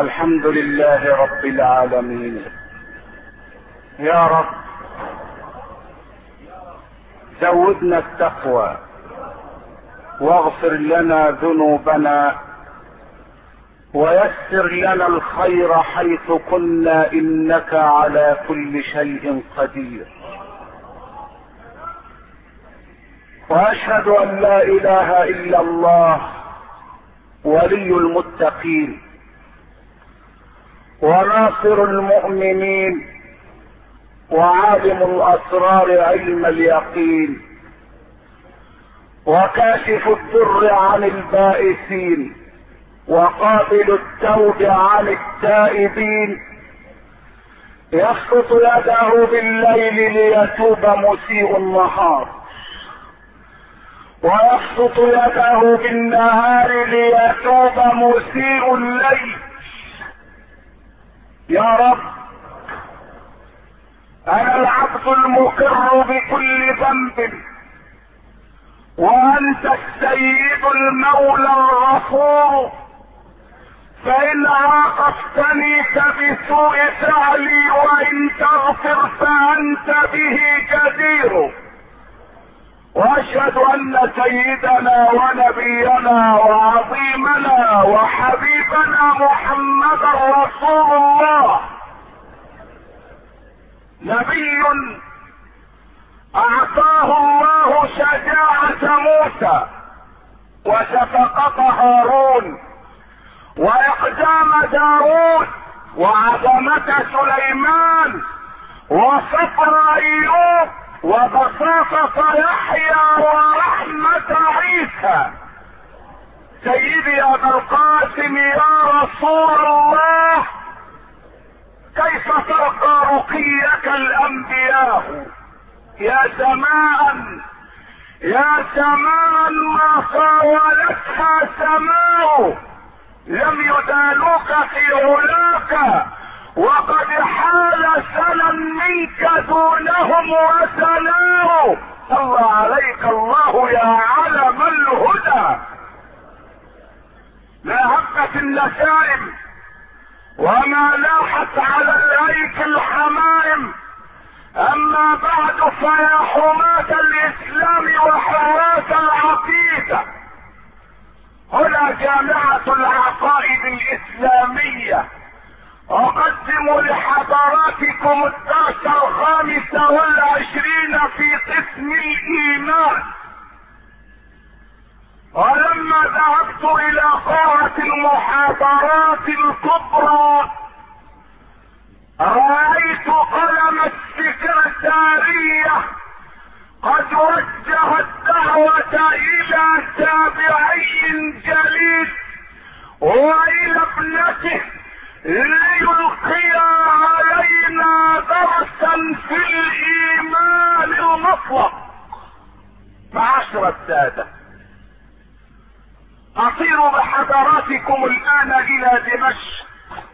الحمد لله رب العالمين. يا رب زودنا التقوى واغفر لنا ذنوبنا ويسر لنا الخير حيث كنا انك على كل شيء قدير. واشهد ان لا اله الا الله ولي المتقين وناصر المؤمنين وعالم الاسرار علم اليقين وكاشف الضر عن البائسين وقابل التوب عن التائبين، يسقط يده بالليل ليتوب مسيء النهار ويسقط يده بالنهار ليتوب مسيء الليل. يا رب انا العبد المقر بكل ذنب وانت السيد المولى الغفور، فان عاقبتني فبسوء فعلي وان تغفر فانت به جدير. واشهد ان سيدنا ونبينا وعظيمنا وحبيبنا محمدا رسول الله، نبي اعطاه الله شجاعة موسى وشفقة هارون واقدام داود وعظمة سليمان وصبر ايوب وبساطة يحيى ورحمة عيسى. سيدي يا ابا القاسم يا رسول الله، كيف ترقى رقيك الانبياء يا سماء يا سماء ما طاولتها سماء، لم يدالوك في علاك وقد حال سنا منك دونهم وسناه. صلى عليك الله يا علم الهدى. ما هبت النسائم وما لاحت على الايك الحمائم، اما بعد فيا حماة الاسلام وحراس العقيدة، هنا جامعة العقائد الاسلامية، اقدم لحضراتكم الدرس 25 في قسم الايمان. ولما ذهبت الى قاعة المحاضرات الكبرى رأيت قلم السكرتارية قد وجه الدعوة الى تابعي جليل والى ابنته ليلقي علينا درسا في الايمان المطلق. معاشر السادة، اطير بحضراتكم الان الى دمشق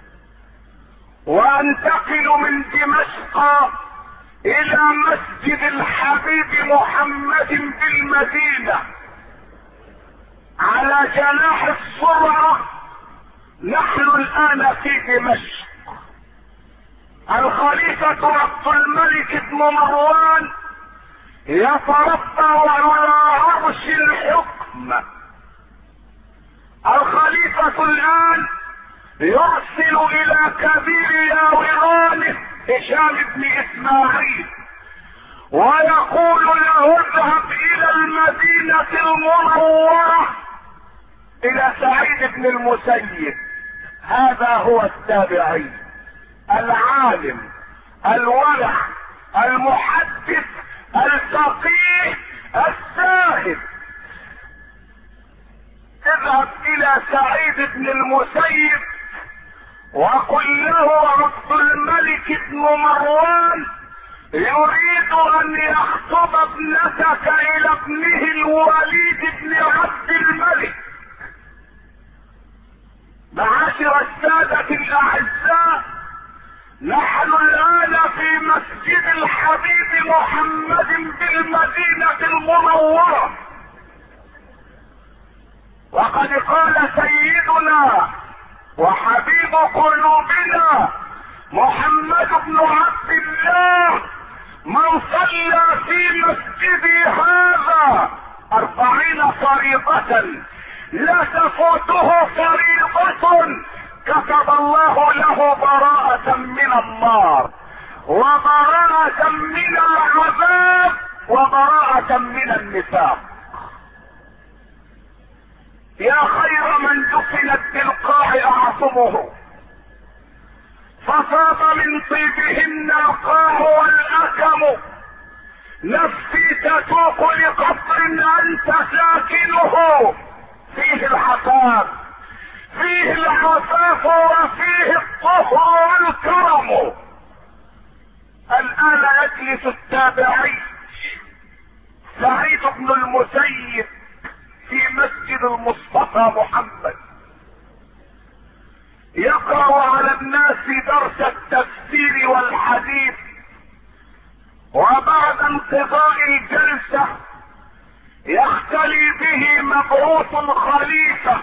وانتقل من دمشق الى مسجد الحبيب محمد بالمدينة على جناح السرعة. نحن الان في دمشق. الخليفة عبد الملك بن مروان يتربع على عرش الحكم. الخليفة الان يرسل الى كبير ياورانه هشام بن اسماعيل ويقول له اذهب الى المدينة المنورة الى سعيد بن المسيب. هذا هو التابعي العالم الورع المحدث الفقيه الزاهد. اذهب الى سعيد بن المسيب وقل له عبد الملك بن مروان يريد ان يخطب ابنتك الى ابنه الوليد بن عبد الملك. معاشر السادة الاعزاء، نحن الان في مسجد الحبيب محمد بالمدينة المنورة، وقد قال سيدنا وحبيب قلوبنا محمد بن عبد الله، من صلى في مسجدي هذا 40 فريضة لا تفوته فريضة كتب الله له براءة من النار وبراءة من العذاب وبراءة من النفاق. يا خير من دفنت بالقاع اعظمه، ففاض من طيبهن القاع والاكم. نفسي تتوق لقبر انت ساكنه، فيه الحفاظ، فيه العفاف، وفيه الطهر والكرم. الان يجلس التابعي سعيد بن المسيب في مسجد المصطفى محمد، يقرأ على الناس درس التفسير والحديث، وبعد انقضاء الجلسة يختلي به مبعوث خليفة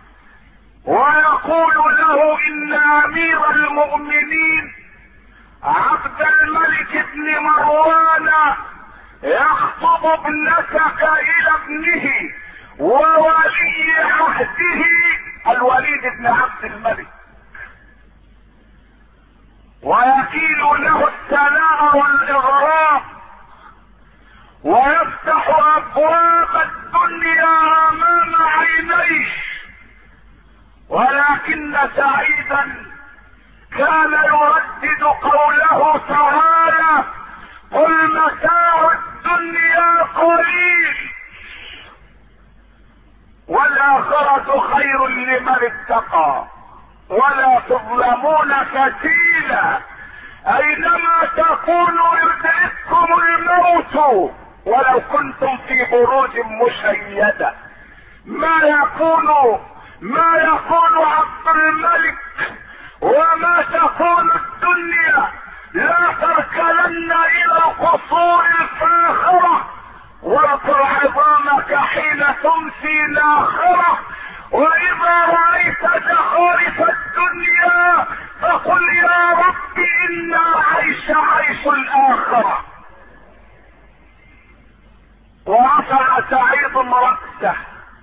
ويقول له ان امير المؤمنين عبد الملك بن مروان يخطب ابنتك الى ابنه وولي عهده الوليد بن عبد الملك، ويكيل له الثناء والاغراء ويفتح ابواب الدنيا امام عينيه. ولكن سعيدا كان يردد قوله تعالى: قل متاع الدنيا قليل والآخرة خير لمن اتقى ولا تظلمون فتيلا. اينما تكونوا يدرككم الموت ولو كنتم في بروج مشيدة. ما يكون عبد الملك وما تكون الدنيا لا تركلن الى القصور الفاخرة، واذكر عظامك حين تمسي ناخرة، واذا رأيت زخارف الدنيا فقل يا رب ان العيش عيش الاخرة. ورفع سعيد رأسه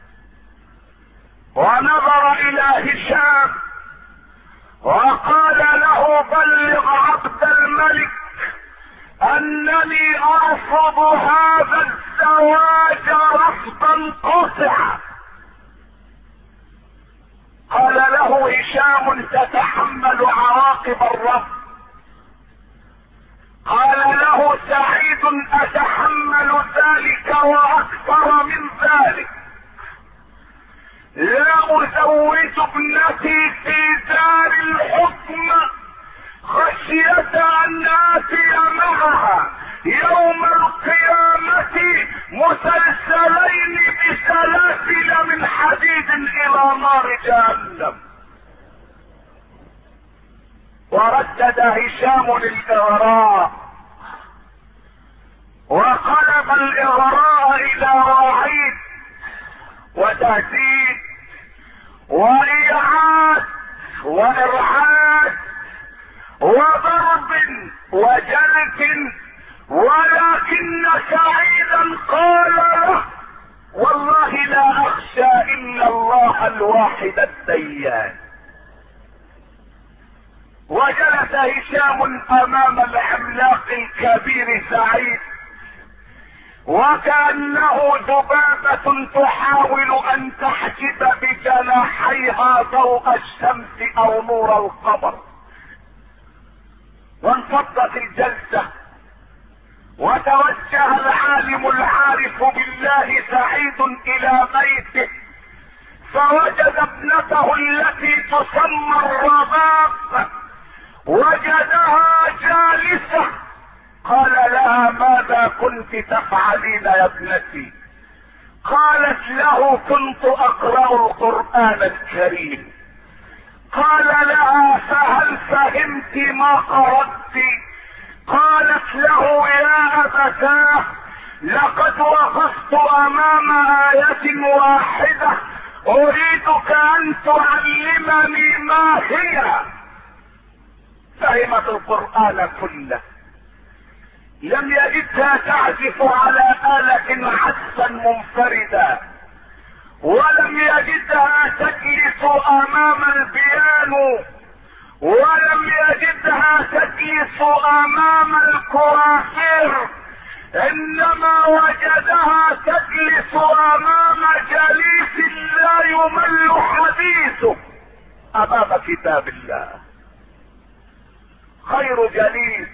ونظر الى هشام وقال له: بلغ عبد الملك انني ارفض هذا الزواج رفضا قاطعا. قال له هشام: تتحمل عواقب الرفض. قال له سعيد: اتحمل ذلك واكثر من ذلك. لا ازوج ابنتي في دار الحكم خشية ان اتي معها يوم القيامة مسلسلين بسلاسل من حديد الى نار جهنم. وردد هشام الاغراء وقلب الاغراء الى وعيد وتهديد وايعاد وارعاد وضرب وجلد. ولكن سعيدا قال له: والله لا اخشى الا الله الواحد الديان. وجلس هشام امام العملاق الكبير سعيد وكأنه ذبابة تحاول ان تحجب بجناحيها ضوء الشمس او نور القمر. وانفضت الجلسة وتوجه العالم العارف بالله سعيد الى بيته، فوجد ابنته التي تسمى الرباب وجدها جالسة. قال لها: ماذا كنت تفعلين يا ابنتي؟ قالت له: كنت اقرأ القرآن الكريم. قال لها: فهل فهمت ما قرأت؟ قالت له: يا ابتاه، لقد وقفت امام آية واحدة اريدك ان تعلمني ما هي. فهمت القرآن كله، لم يجدها تعزف على آلة عزفا منفردا، ولم يجدها تجلس امام البيانو، ولم يجدها تجلس امام الكوافير، انما وجدها تجلس امام جليس لا يمل حديثه، امام كتاب الله. خير جليس،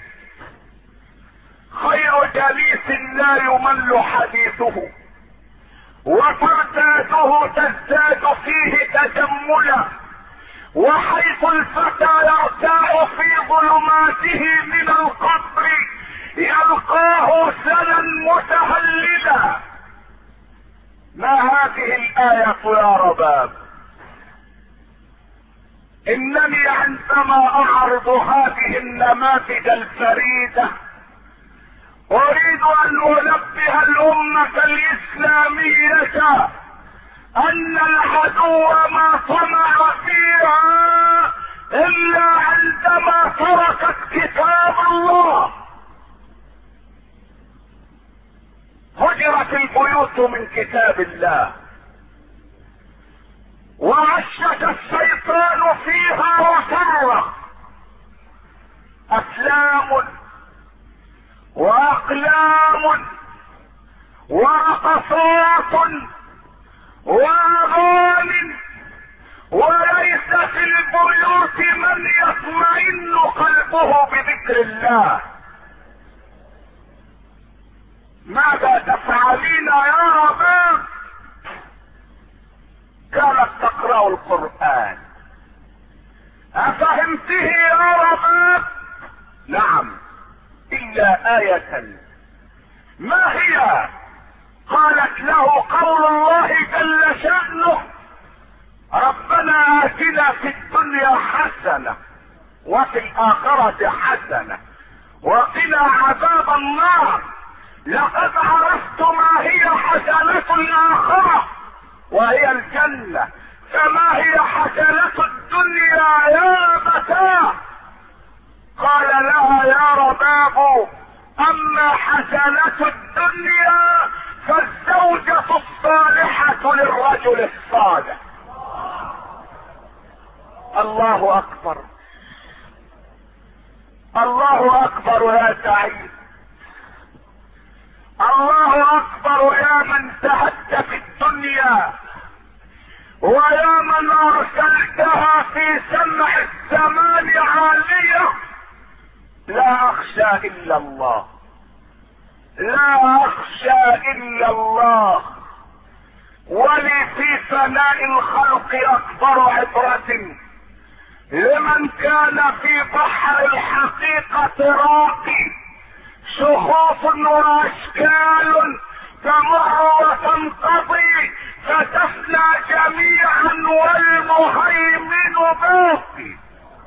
خير جليس لا يمل حديثه، وترتاده تزداد فيه تجملا، وحيث الفتى يرتاع في ظلماته من القبر يلقاه سنا متهللا. ما هذه الآية يا رباب؟ انني عندما اعرض هذه النماذج الفريدة اريد ان انبه الامة الاسلامية ان العدو ما طمع فيها الا عندما تركت كتاب الله. هجرت البيوت من كتاب الله، وعشش الشيطان فيها وصرخ. افلام واقلام ورقصات واغاني، وليس في البيوت من يطمئن قلبه بذكر الله. ماذا تفعلين يا رباب؟ كانت تقرأ القرآن. افهمته يا رباب؟ نعم، الا آية. ما هي؟ قالت له قول الله جل شأنه: ربنا آتنا في الدنيا حسنة وفي الآخرة حسنة وقنا عذاب النار. لقد عرفت ما هي حسنة الآخرة وهي الجنة، فما هي حسنة الدنيا يا فتاة؟ قال لها: يا رباب، اما حسنة الدنيا فالزوجة الصالحة للرجل الصالح. الله اكبر، الله اكبر يا سعيد، الله اكبر يا من زهدت في الدنيا ويا من ارسلتها في سمع الزمان عالية. لا اخشى الا الله، لا اخشى الا الله. ولي في ثناء الخلق اكبر عبرة لمن كان في بحر الحقيقة راقي، شخوص واشكال تمر وتنقضي فتفنى جميعا والمهيمن باقي.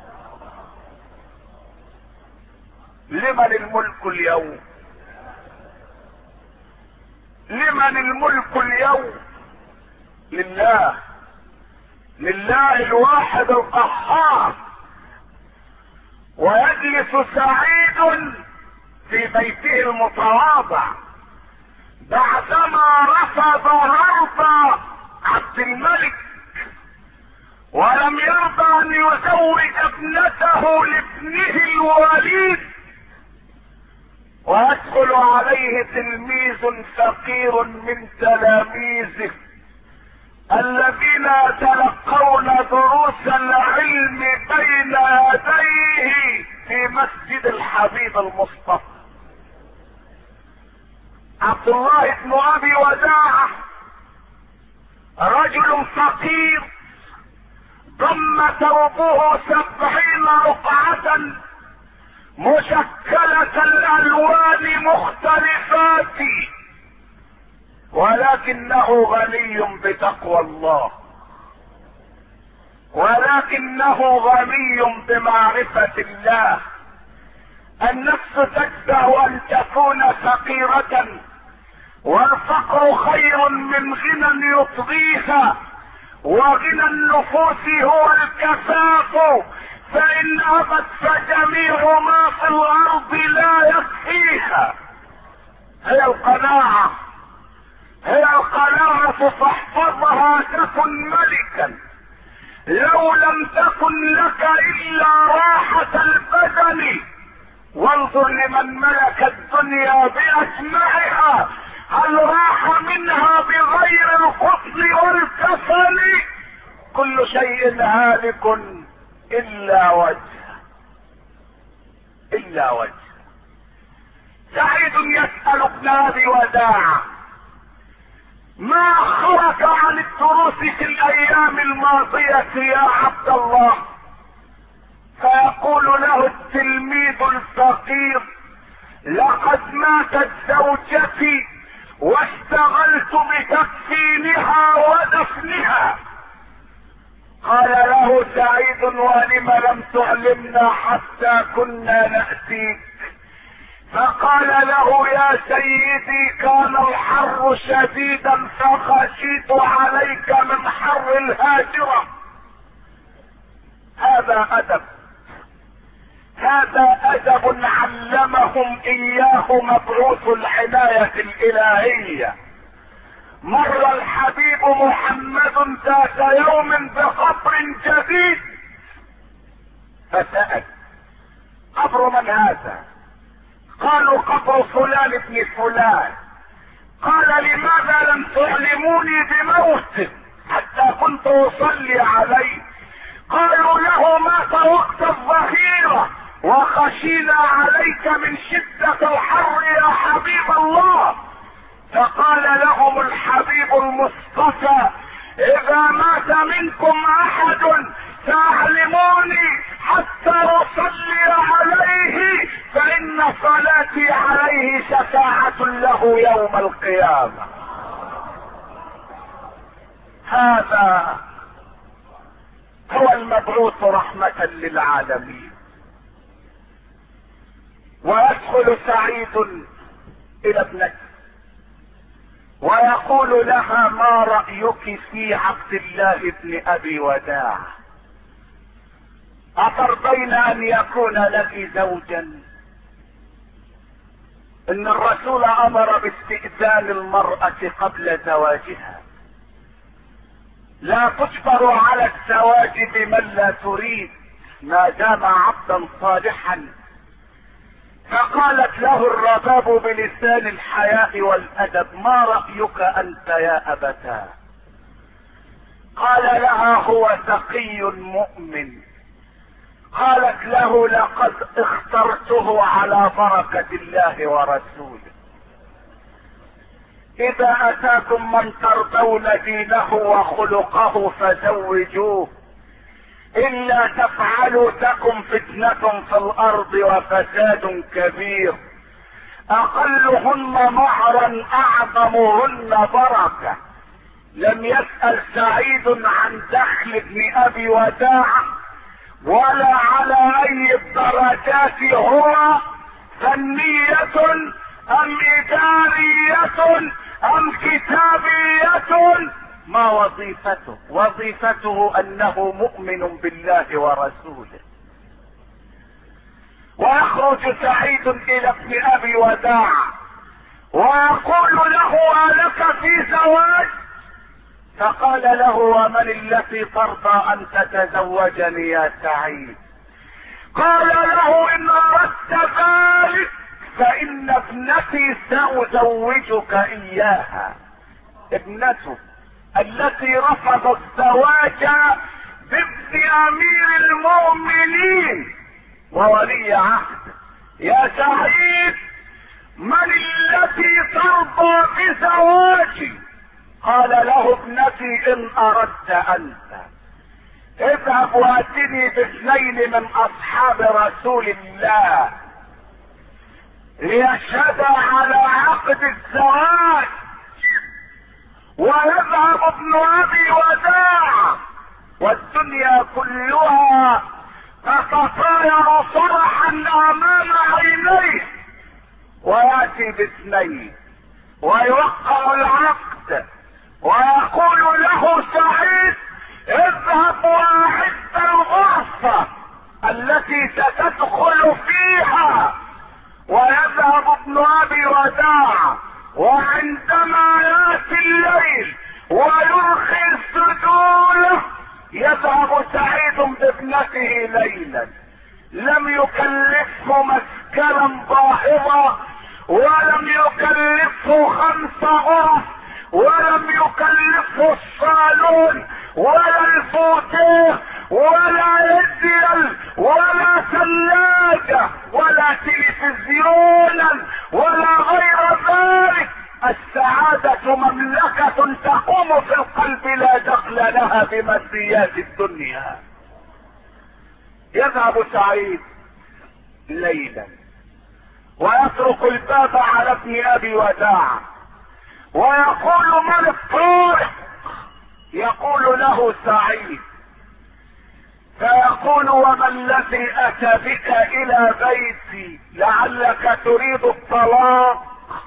لمن الملك اليوم؟ لمن الملك اليوم؟ لله، لله الواحد القهار. ويجلس سعيد في بيته المتواضع بعدما رفض عرض عبد الملك ولم يرضى ان يزوج ابنته لابنه الوليد، ويدخل عليه تلميذ فقير من تلاميذه الذين يتلقون دروس العلم بين يديه في مسجد الحبيب المصطفى. عبد الله بن ابي وداعة رجل فقير ضم ثوبه 70 رقعة مشكلة الالوان مختلفات، ولكنه غني بتقوى الله، ولكنه غني بمعرفة الله. النفس تشبه ان تكون فقيرة، والفقر خير من غنى يطغيها، وغنى النفوس هو الكفاف، فإن أبت فجميع ما في الأرض لا يكفيها. هي القناعة، هي القناعة، فاحفظها تكن ملكا. لو لم تكن لك إلا راحة البدن، وانظر لمن ملك الدنيا بأجمعها، هل راح منها بغير القتل والكسل؟ كل شيء هالك إلا وجهه، إلا وجهه. سعيد يسأل ابن أبي وداع: ما خرج عن الدروس في الأيام الماضية يا عبد الله؟ فيقول له التلميذ الفقير: لقد ماتت زوجتي واشتغلت بتكفينها ودفنها. قال له سعيد: ولم لم تعلمنا حتى كنا نأتيك؟ فقال له: يا سيدي، كان الحر شديدا فخشيت عليك من حر الهاجرة. هذا أدب، هذا أدب علمهم إياه مبعوث العناية الإلهية. مر الحبيب محمد ذات يوم بقبر جديد فسأل: قبر من هذا؟ قالوا: قبر فلان ابن فلان. قال: لماذا لم تعلموني بموته حتى كنت أصلي عليه؟ قالوا له: مات وقت الظهيرة وخشينا عليك من شدة الحر يا حبيب الله. فقال لهم الحبيب المصطفى: إذا مات منكم أحد فأعلموني حتى أصلي عليه، فإن صلاتي عليه شفاعة له يوم القيامة. هذا هو المبعوث رحمة للعالمين. ويدخل سعيد إلى ابنته ويقول لها: ما رأيك في عبد الله بن أبي وداع؟ أترضين أن يكون لك زوجا؟ إن الرسول أمر باستئذان المرأة قبل زواجها، لا تجبر على الزواج بمن لا تريد ما دام عبدا صالحا. فقالت له الرباب بلسان الحياء والأدب: ما رأيك أنت يا أبتاه؟ قال لها: هو تقي مؤمن. قالت له: لقد اخترته على بركة الله ورسوله. إذا أتاكم من ترضون دينه وخلقه فزوجوه، إلا تفعلوا تكن فتنة في الأرض وفساد كبير. أقلهن مهرا أعظمهن بركة. لم يسأل سعيد عن دخل ابن أبي وداع ولا على أي الدرجات هو، فنية أم إدارية أم كتابية. ما وظيفته؟ وظيفته أنه مؤمن بالله ورسوله. ويخرج سعيد إلى ابن أبي وداع ويقول له: ألك في زواج؟ فقال له: ومن التي ترضى أن تتزوجني يا سعيد؟ قال له: إن أردت ذلك فإن ابنتي سأزوجك إياها. ابنته التي رفضت الزواج بابن أمير المؤمنين وولي عهد. يا سعيد، من التي ترضى بزواجي؟ قال له: ابنتي إن أردت أنت. اذهب واتني باثنين من أصحاب رسول الله ليشهد على عقد الزواج. ويذهب ابن أبي وداع والدنيا كلها تتطاير فرحا أمام عينيه، ويأتي باثنين ويوقع العقد ويقول له سعيد: اذهب واعد الغرفة التي ستدخل فيها. ويذهب ابن ابي وداع، وعندما ياتي الليل ويرخي سجوله يذهب سعيد بابنته ليلا. لم يكلفه مسكنا ظاهرا، ولم يكلفه 5 غرف، ولم يكلفه الصالون ولا الفوتيه ولا رجل ولا ثلاجة ولا تلفزيونا ولا غير ذلك. السعادة مملكة تقوم في القلب لا دخل لها بماديات الدنيا. يذهب سعيد ليلا ويترك الباب على ابن ابي وداع ويقول: من الطارق؟ يقول له سعيد، فيقول: وما الذي اتى بك الى بيتي؟ لعلك تريد الطلاق،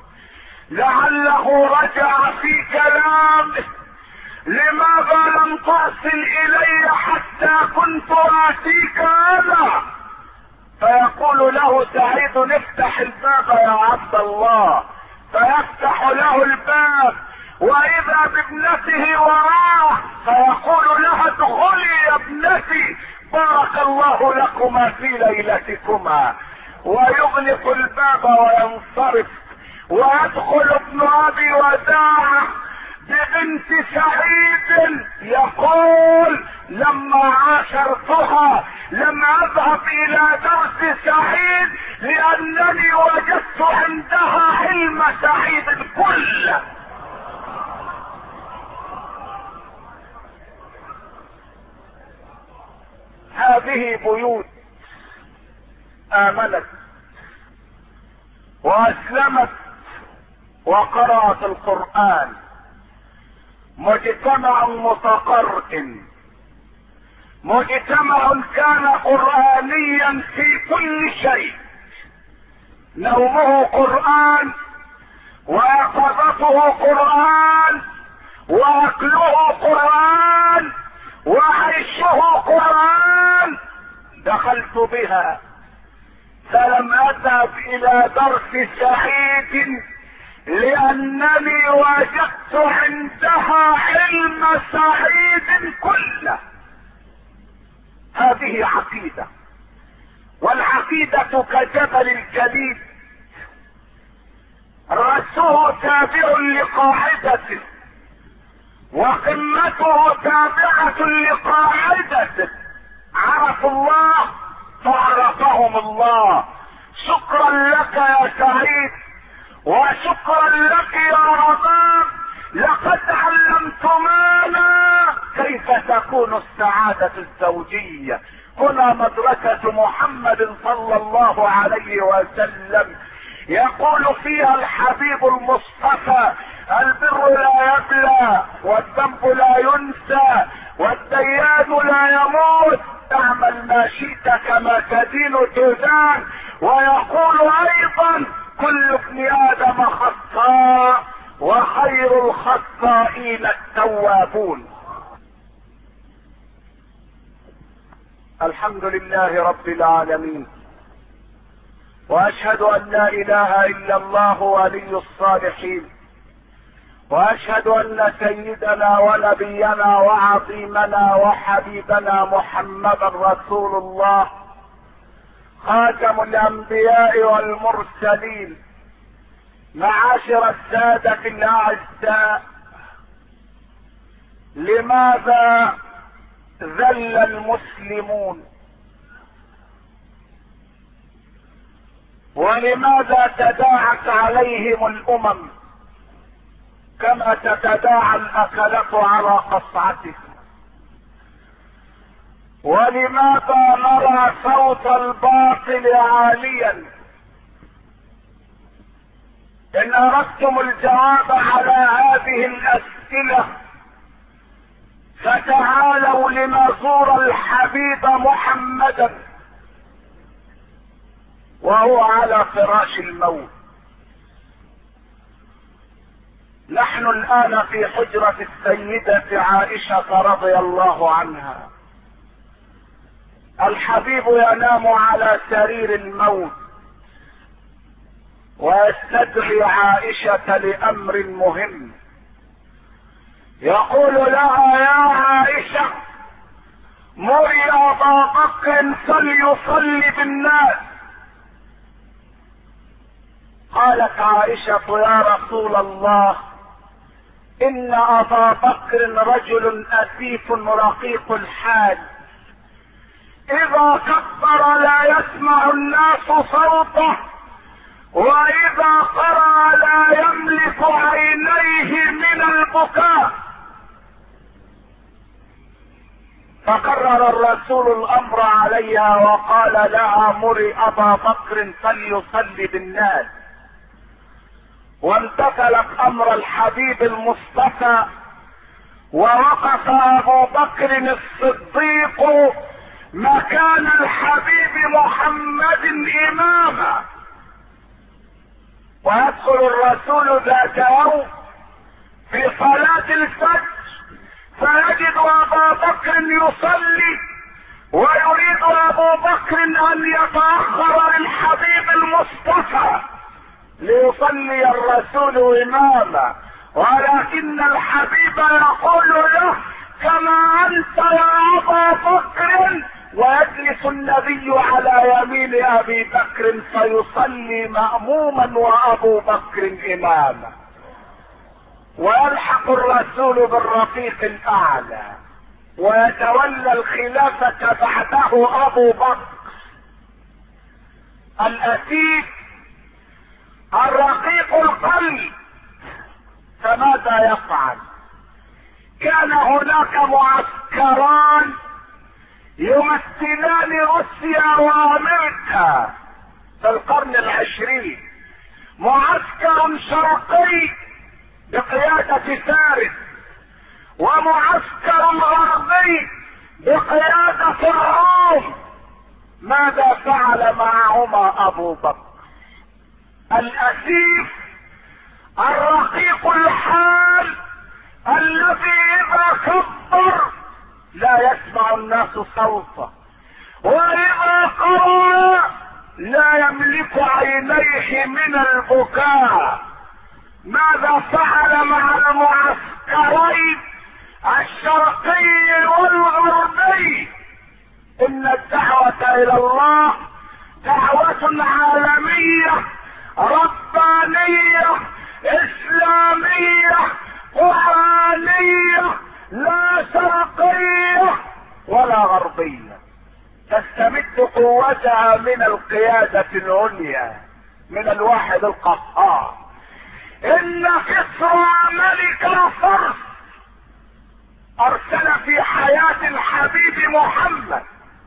لعله رجع في كلامه، لماذا لم ترسل الي حتى كنت اتيك انا؟ فيقول له سعيد: افتح الباب يا عبد الله. فيفتح له الباب واذا بابنته وراه، فيقول لها: ادخلي يا ابنتي، بارك الله لكما في ليلتكما. ويغلق الباب وينصرف، ويدخل ابن ابي وداع ببنت سعيد. يقول: لما عاشرتها لم اذهب الى درس سعيد لانني وجدت عندها حلم سعيد كله. هذه بيوت امنت واسلمت وقرأت القرآن، مجتمع متقرئ، مجتمع كان قرآنيا في كل شيء، نومه قرآن، ويقظته قرآن، واكله قرآن، وعيشه قرآن. دخلت بها فلم اذهب الى درس سعيد لانني وجدت عندها علم سعيد كله. هذه عقيدة، والعقيدة كجبل الجليد، رأسه تابع لقاعدته وقمته تابعة لقاعدته. عرفوا الله فعرفهم الله. شكرا لك يا سعيد، وشكرا لك يا رباب، لقد علمتمانا كيف تكون السعادة الزوجية. هنا مدرسة محمد صلى الله عليه وسلم، يقول فيها الحبيب المصطفى: البر لا يبلى، والذنب لا ينسى، والديان لا يموت، اعمل ما شئت كما تدين تدان. ويقول ايضا: كل ابن ادم خطاء، وخير الخطائين التوابون. الحمد لله رب العالمين، واشهد ان لا اله الا الله ولي الصالحين، واشهد ان سيدنا ونبينا وعظيمنا وحبيبنا محمدا رسول الله، خاتم الانبياء والمرسلين. معاشر السادة الاعزاء، لماذا ذل المسلمون؟ ولماذا تداعت عليهم الامم كما تتداعى الاكلة على قصعته؟ ولماذا نرى صوت الباطل عاليا؟ ان اردتم الجواب على هذه الاسئلة فتعالوا لنزور الحبيب محمدا وهو على فراش الموت. نحن الآن في حجرة السيدة عائشة رضي الله عنها. الحبيب ينام على سرير الموت ويستدعي عائشة لأمر مهم. يقول لها: يا عائشة، مري أبا بكر فليصلي بالناس. قالت عائشة: يا رسول الله، إن أبا بكر رجل أسيف رقيق الحال، إذا كبر لا يسمع الناس صوته، وإذا قرأ لا يملك عينيه من البكاء. فكرر الرسول الأمر عليها وقال لها: مري أبا بكر فليصلي بالناس. وامتثلت أمر الحبيب المصطفى، ووقف أبو بكر الصديق مكان الحبيب محمد إماما. ويدخل الرسول ذات يوم في صلاة الفجر فيجد أبا بكر يصلي، ويريد أبو بكر أن يتأخر للحبيب المصطفى ليصلي الرسول إماما، ولكن الحبيب يقول له: كما أنت يا أبا بكر. ويجلس النبي على يمين أبي بكر فيصلي مأموما وأبو بكر إماما، ويلحق الرسول بالرفيق الأعلى، ويتولى الخلافة بعده أبو بكر الأسيف الرقيق القلب. فماذا يفعل؟ كان هناك معسكران يمثلان روسيا وامريكا في القرن العشرين، معسكر شرقي بقيادة فارس، ومعسكر غربي بقيادة الروم. ماذا فعل معهما أبو بكر الأسيف الرقيق الحال الذي إذا كبر لا يسمع الناس صوته، وإذا قرأ لا يملك عينيه من البكاء؟ ماذا فعل مع المعسكرين الشرقي والغربي؟ إن الدعوة إلى الله دعوة عالمية ربانية إسلامية قرآنية، لا شرقية ولا غربية، تستمد قوتها من القيادة العليا، من الواحد القهار. إن كسرى ملك الفرس أرسل في حياة الحبيب محمد،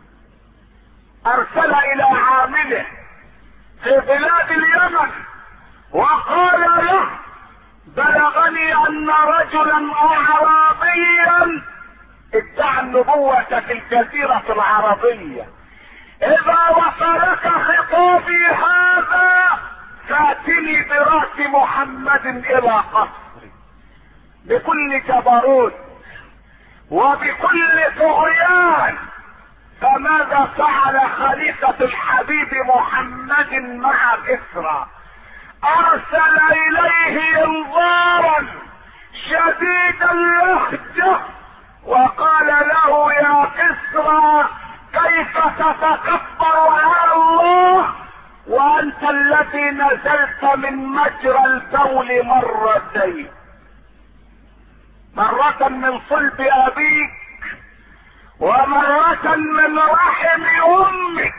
أرسل إلى عامله في بلاد اليمن وقال له: بلغني أن رجلا أعرابيا ادعى النبوة في الجزيرة العربية، إذا وصلك خطابي هذا فاتني برأس محمد إلى قصري بكل جبروت وبكل طغيان. فماذا فعل خليفة الحبيب محمد مع كسرى؟ أرسل إليه انظارا شديد اللهجة وقال له: يا كسرى، كيف تتكبر على الله وأنت الذي نزلت من مجرى البول مرتين، مرة من صلب أبيك ومرة من رحم أمك.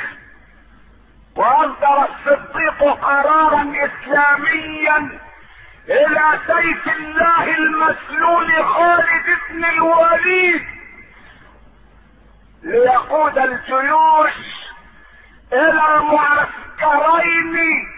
وأصدر الصديق قرارا إسلاميا إلى سيف الله المسلول خالد بن الوليد ليقود الجيوش إلى المعسكرين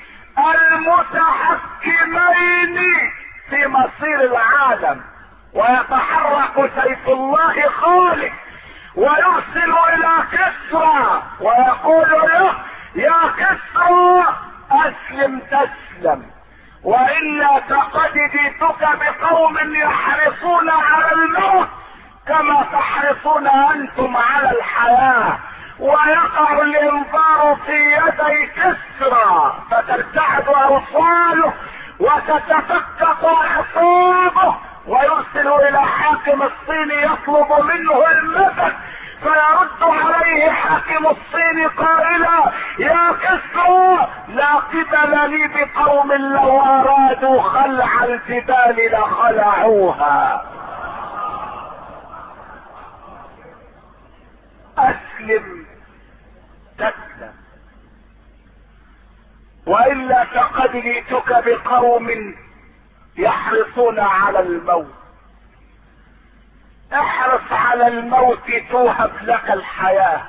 المتحكمين في مصير العالم، ويتحرك سيف الله خالد ويرسل إلى كسرى ويقول له: يا كسرى، أسلم تسلم، وإلا لقد جئتك بقوم يحرصون على الموت كما تحرصون انتم على الحياة. ويقع الانذار في يدي كسرى فترتعد اوصاله وتتفكك اعصابه، ويرسل الى حاكم الصين يطلب منه المدد، فيرد عليه حاكم الصين قائلا: يا كسرى لا قبل لي بقوم لو ارادوا خلع الجبال لخلعوها. اسلم تسلم، والا فقد جئتك بقوم يحرصون على الموت. احرص على الموت توهب لك الحياة.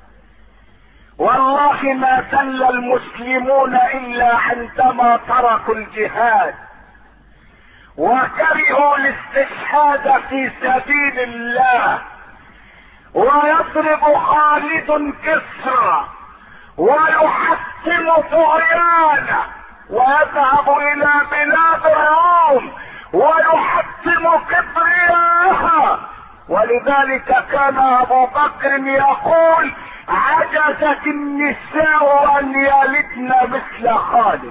والله ما زل المسلمون الا عندما تركوا الجهاد وكرهوا الاستشهاد في سبيل الله. ويضرب خالد كسرى ويحتم طغيانه ويذهب الى بلاد الروم ويحتم كبرياءها. ولذلك كان ابو بكر يقول: عجزت النساء ان يلدن مثل خالد.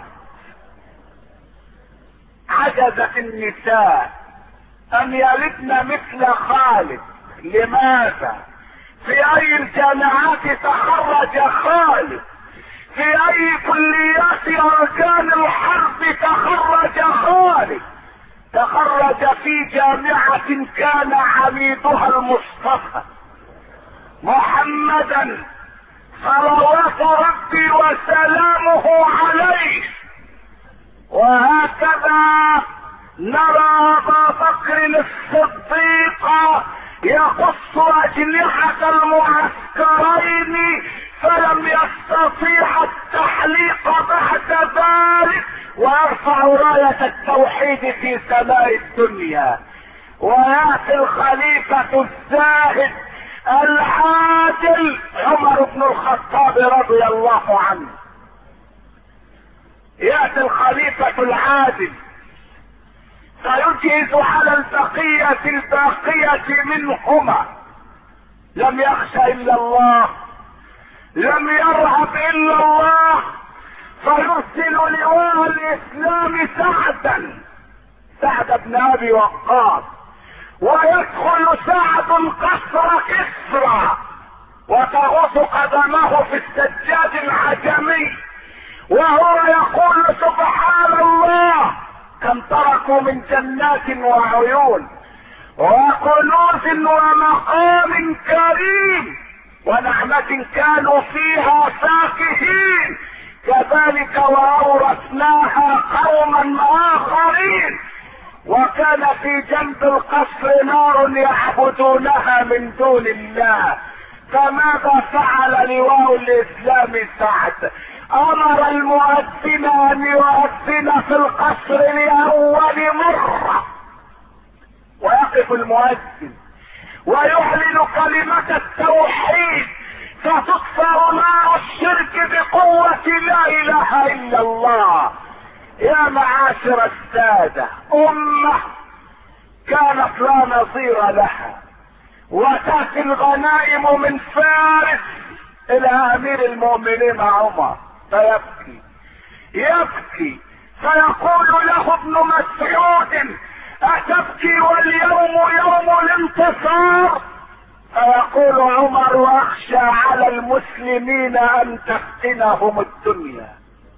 عجزت النساء ان يلدن مثل خالد. لماذا؟ في اي الجامعات تخرج خالد؟ في اي كليات اركان الحرب تخرج خالد؟ تخرج في جامعة كان عميدها المصطفى محمدا صلوات ربي وسلامه عليه. وهكذا نرى ابا بكر الصديق يقص اجنحة المعسكرين فلم يستطيع التحليق بعد ذلك، ويرفع راية التوحيد في سماء الدنيا. ويأتي الخليفة الزاهد العادل عمر بن الخطاب رضي الله عنه. يأتي الخليفة العادل فيجهز على الباقية منهما. لم يخش الا الله، لم يرهب الا الله، فيرسل لواء الاسلام سعد بن ابي وقاص، ويدخل سعد قصر كسرى وتغوص قدمه في السجاد العجمي وهو يقول: سبحان الله كم تركوا من جنات وعيون وكنوز ومقام كريم ونعمة كانوا فيها فاكهين، كذلك وأورثناها قوما آخرين. وكان في جنب القصر نار يعبدونها من دون الله. فماذا فعل لواء الإسلام سعد؟ أمر المؤذن أن يؤذن في القصر لأول مرة، ويقف المؤذن ويعلن كلمة التوحيد فتكسر نار الشرك بقوة لا اله الا الله. يا معاشر السادة، امة كانت لا نظير لها، وتأتي الغنائم من فارس الى امير المؤمنين عمر يبكي فيقول له ابن مسعود: أتبكي واليوم يوم الانتصار؟ فيقول عمر: واخشى على المسلمين ان تفتنهم الدنيا.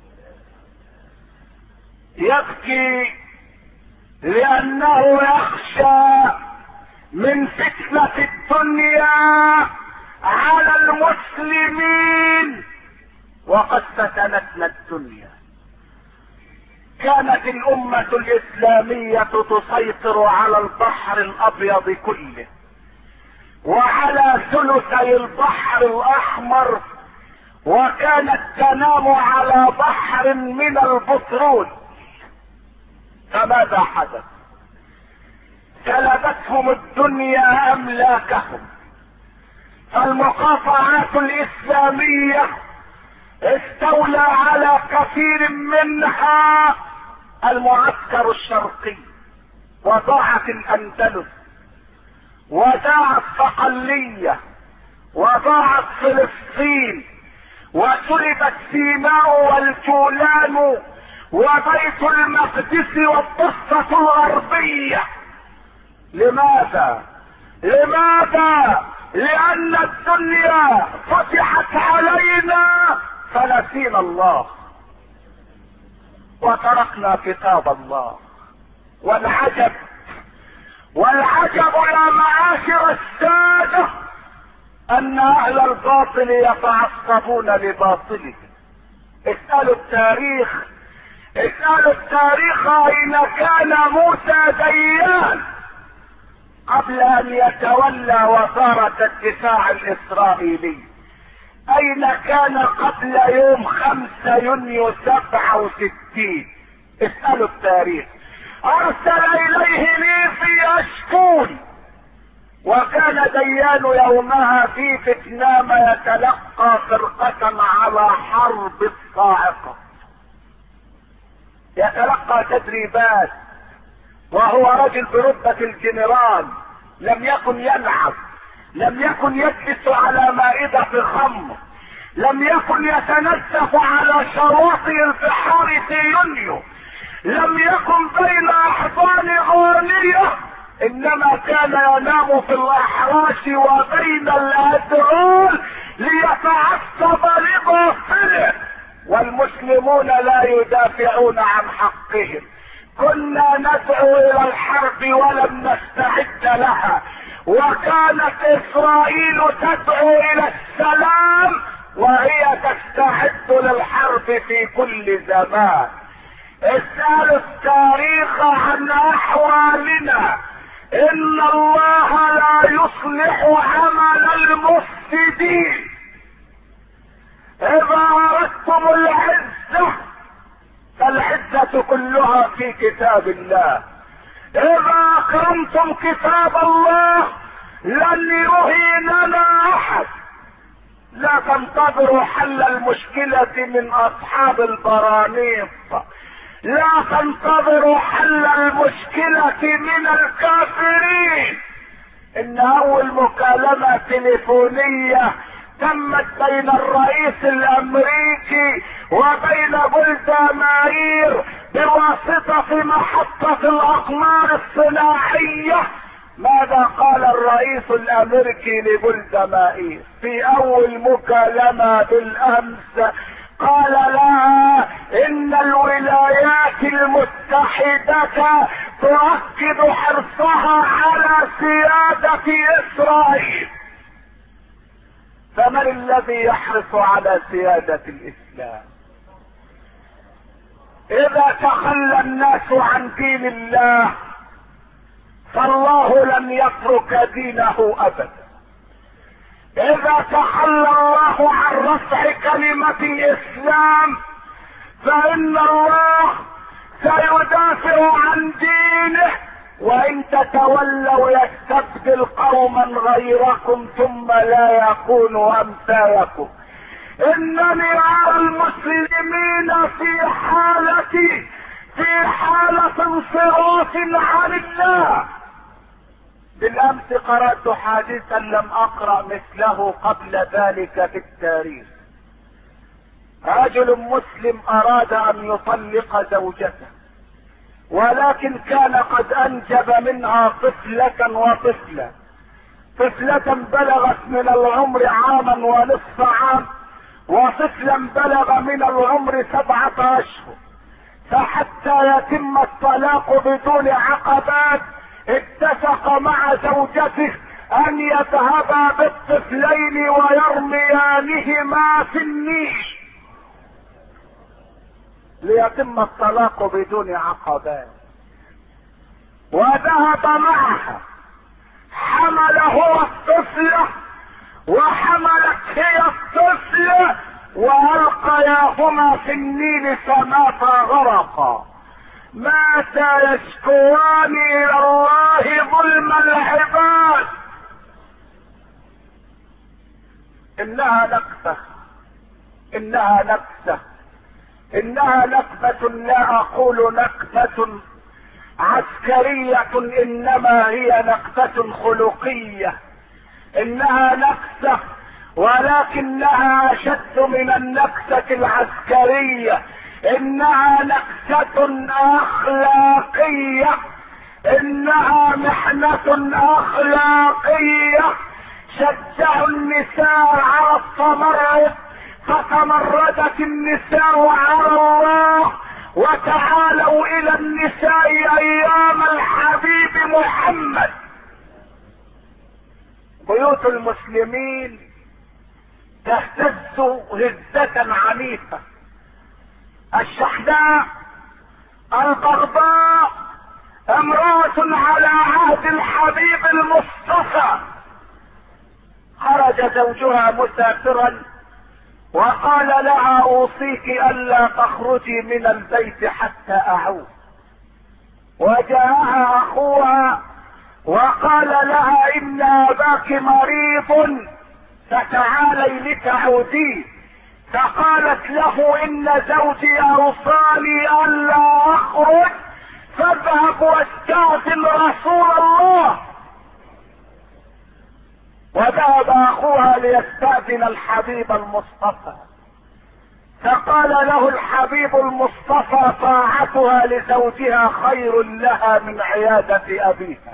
يبكي لانه يخشى من فتنة الدنيا على المسلمين، وقد فتنتنا الدنيا. كانت الامة الاسلامية تسيطر على البحر الابيض كله وعلى ثلثي البحر الاحمر، وكانت تنام على بحر من البترول. فماذا حدث؟ سلبتهم الدنيا املاكهم. فالمقاطعات الاسلامية استولى على كثير منها المعسكر الشرقي، وضاعت الاندلس، وضاعت صقلية، وضاعت فلسطين، وسلبت سيناء والجولان وبيت المقدس والضفة الغربية. لماذا؟ لأن الدنيا فتحت علينا فنسينا الله وتركنا كتاب الله. والعجب يا معاشر السادة أن أهل الباطل يتعصبون لباطله. اسألوا التاريخ أين كان موسى ديان قبل أن يتولى وزارة الدفاع الإسرائيلي؟ أين كان قبل يوم 5 يونيو 67؟ اسألوا التاريخ. أرسل إليه ليفي أشكون، وكان ديان يومها في فيتنام يتلقى فرقة على حرب الصاعقة، يتلقى تدريبات، وهو رجل برتبة الجنرال، لم يكن يلعب، لم يكن يجلس على مائدة خمر، لم يكن يتنزف على شواطئ البحار في يونيو، لم يكن بين احضان غانية، انما كان ينام في الاحراش وبين الادرال ليتعصب لباطله، والمسلمون لا يدافعون عن حقهم. كنا ندعو الى الحرب ولم نستعد لها، وكانت اسرائيل تدعو الى السلام وهي تستعد للحرب في كل زمان. اسألوا التاريخ عن احوالنا. ان الله لا يصلح عمل المفسدين. اذا اردتم العزة فالعزة كلها في كتاب الله. اذا اكرمتم كتاب الله لن يهيننا احد. لا تنتظروا حل المشكلة من اصحاب البرانيق، لا تنتظروا حل المشكلة من الكافرين. ان اول مكالمة تليفونية تمت بين الرئيس الامريكي وبين جولدا مائير بواسطة محطة الاقمار الصناعية، ماذا قال الرئيس الامريكي لجولدا مائير في اول مكالمة بالامس؟ قال لها ان الولايات المتحدة تؤكد حرصها على سيادة اسرائيل. فمن الذي يحرص على سيادة الاسلام؟ اذا تخلى الناس عن دين الله فالله لن يترك دينه ابدا. اذا تخلى الله عن رفع كلمة الاسلام فان الله سيدافع عن دينه، وان تتولوا يستبدل قوما غيركم ثم لا يكونوا امثالكم. انني ارى المسلمين في حالة انصراف عن الله. بالامس قرأت حادثا لم اقرأ مثله قبل ذلك في التاريخ. رجل مسلم اراد ان يطلق زوجته، ولكن كان قد انجب منها طفلة بلغت من العمر 1.5 عام، وطفلا بلغ من العمر 7 اشهر. فحتى يتم الطلاق بدون عقبات اتفق مع زوجته ان يذهبا بالطفلين ويرميانهما في النيل ليتم الطلاق بدون عقبات. وذهب معها، حمل هو الطفلة وحملت هي الطفلة، والقياهما في النيل فماتا غرقا. ماتا يشكوان الى الله ظلم العباد. انها نكسة انها نكبة، لا اقول نكبة عسكرية، انما هي نكبة خلقية. انها نكسة ولكنها اشد من النكسة العسكرية. انها نكسة اخلاقية، انها محنة اخلاقية. شجعوا النساء على التمرد فتمردت النساء على الله، وتعالوا الى النساء ايام الحبيب محمد. بيوت المسلمين تهتز هزة عنيفة. الشحناء الغرباء امرأة على عهد الحبيب المصطفى، خرج زوجها مسافرا وقال لها اوصيك الا تخرجي من البيت حتى اعود. وجاءها اخوها وقال لها ان اباك مريض فتعالي لتعودي. فقالت له ان زوجي اوصاني الا اخرج، فاذهب واستاذن رسول الله. وذهب اخوها ليستاذن الحبيب المصطفى، فقال له الحبيب المصطفى طاعتها لزوجها خير لها من عيادة ابيها.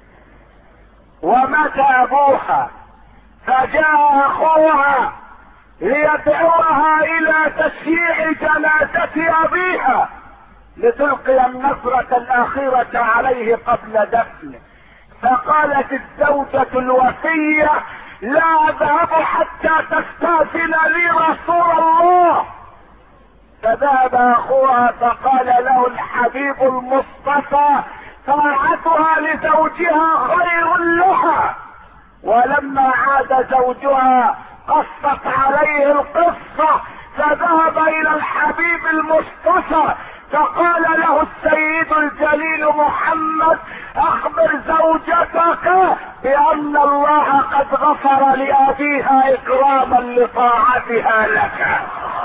ومات ابوها، فجاء اخوها ليدعوها الى تشييع جنازة ابيها لتلقي النظرة الاخيرة عليه قبل دفنه. فقالت الزوجة الوفية لا اذهب حتى تستاذن لي رسول الله. فذهب اخوها فقال له الحبيب المصطفى طاعتها لزوجها خير لها. ولما عاد زوجها قصت عليه القصة، فذهب الى الحبيب المصطفى فقال له السيد الجليل محمد اخبر زوجتك بان الله قد غفر لابيها اكراما لطاعتها لك.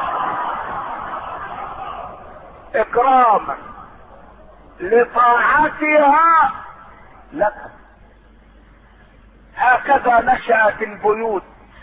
اكراما لطاعتها لك. هكذا نشأت البيوت،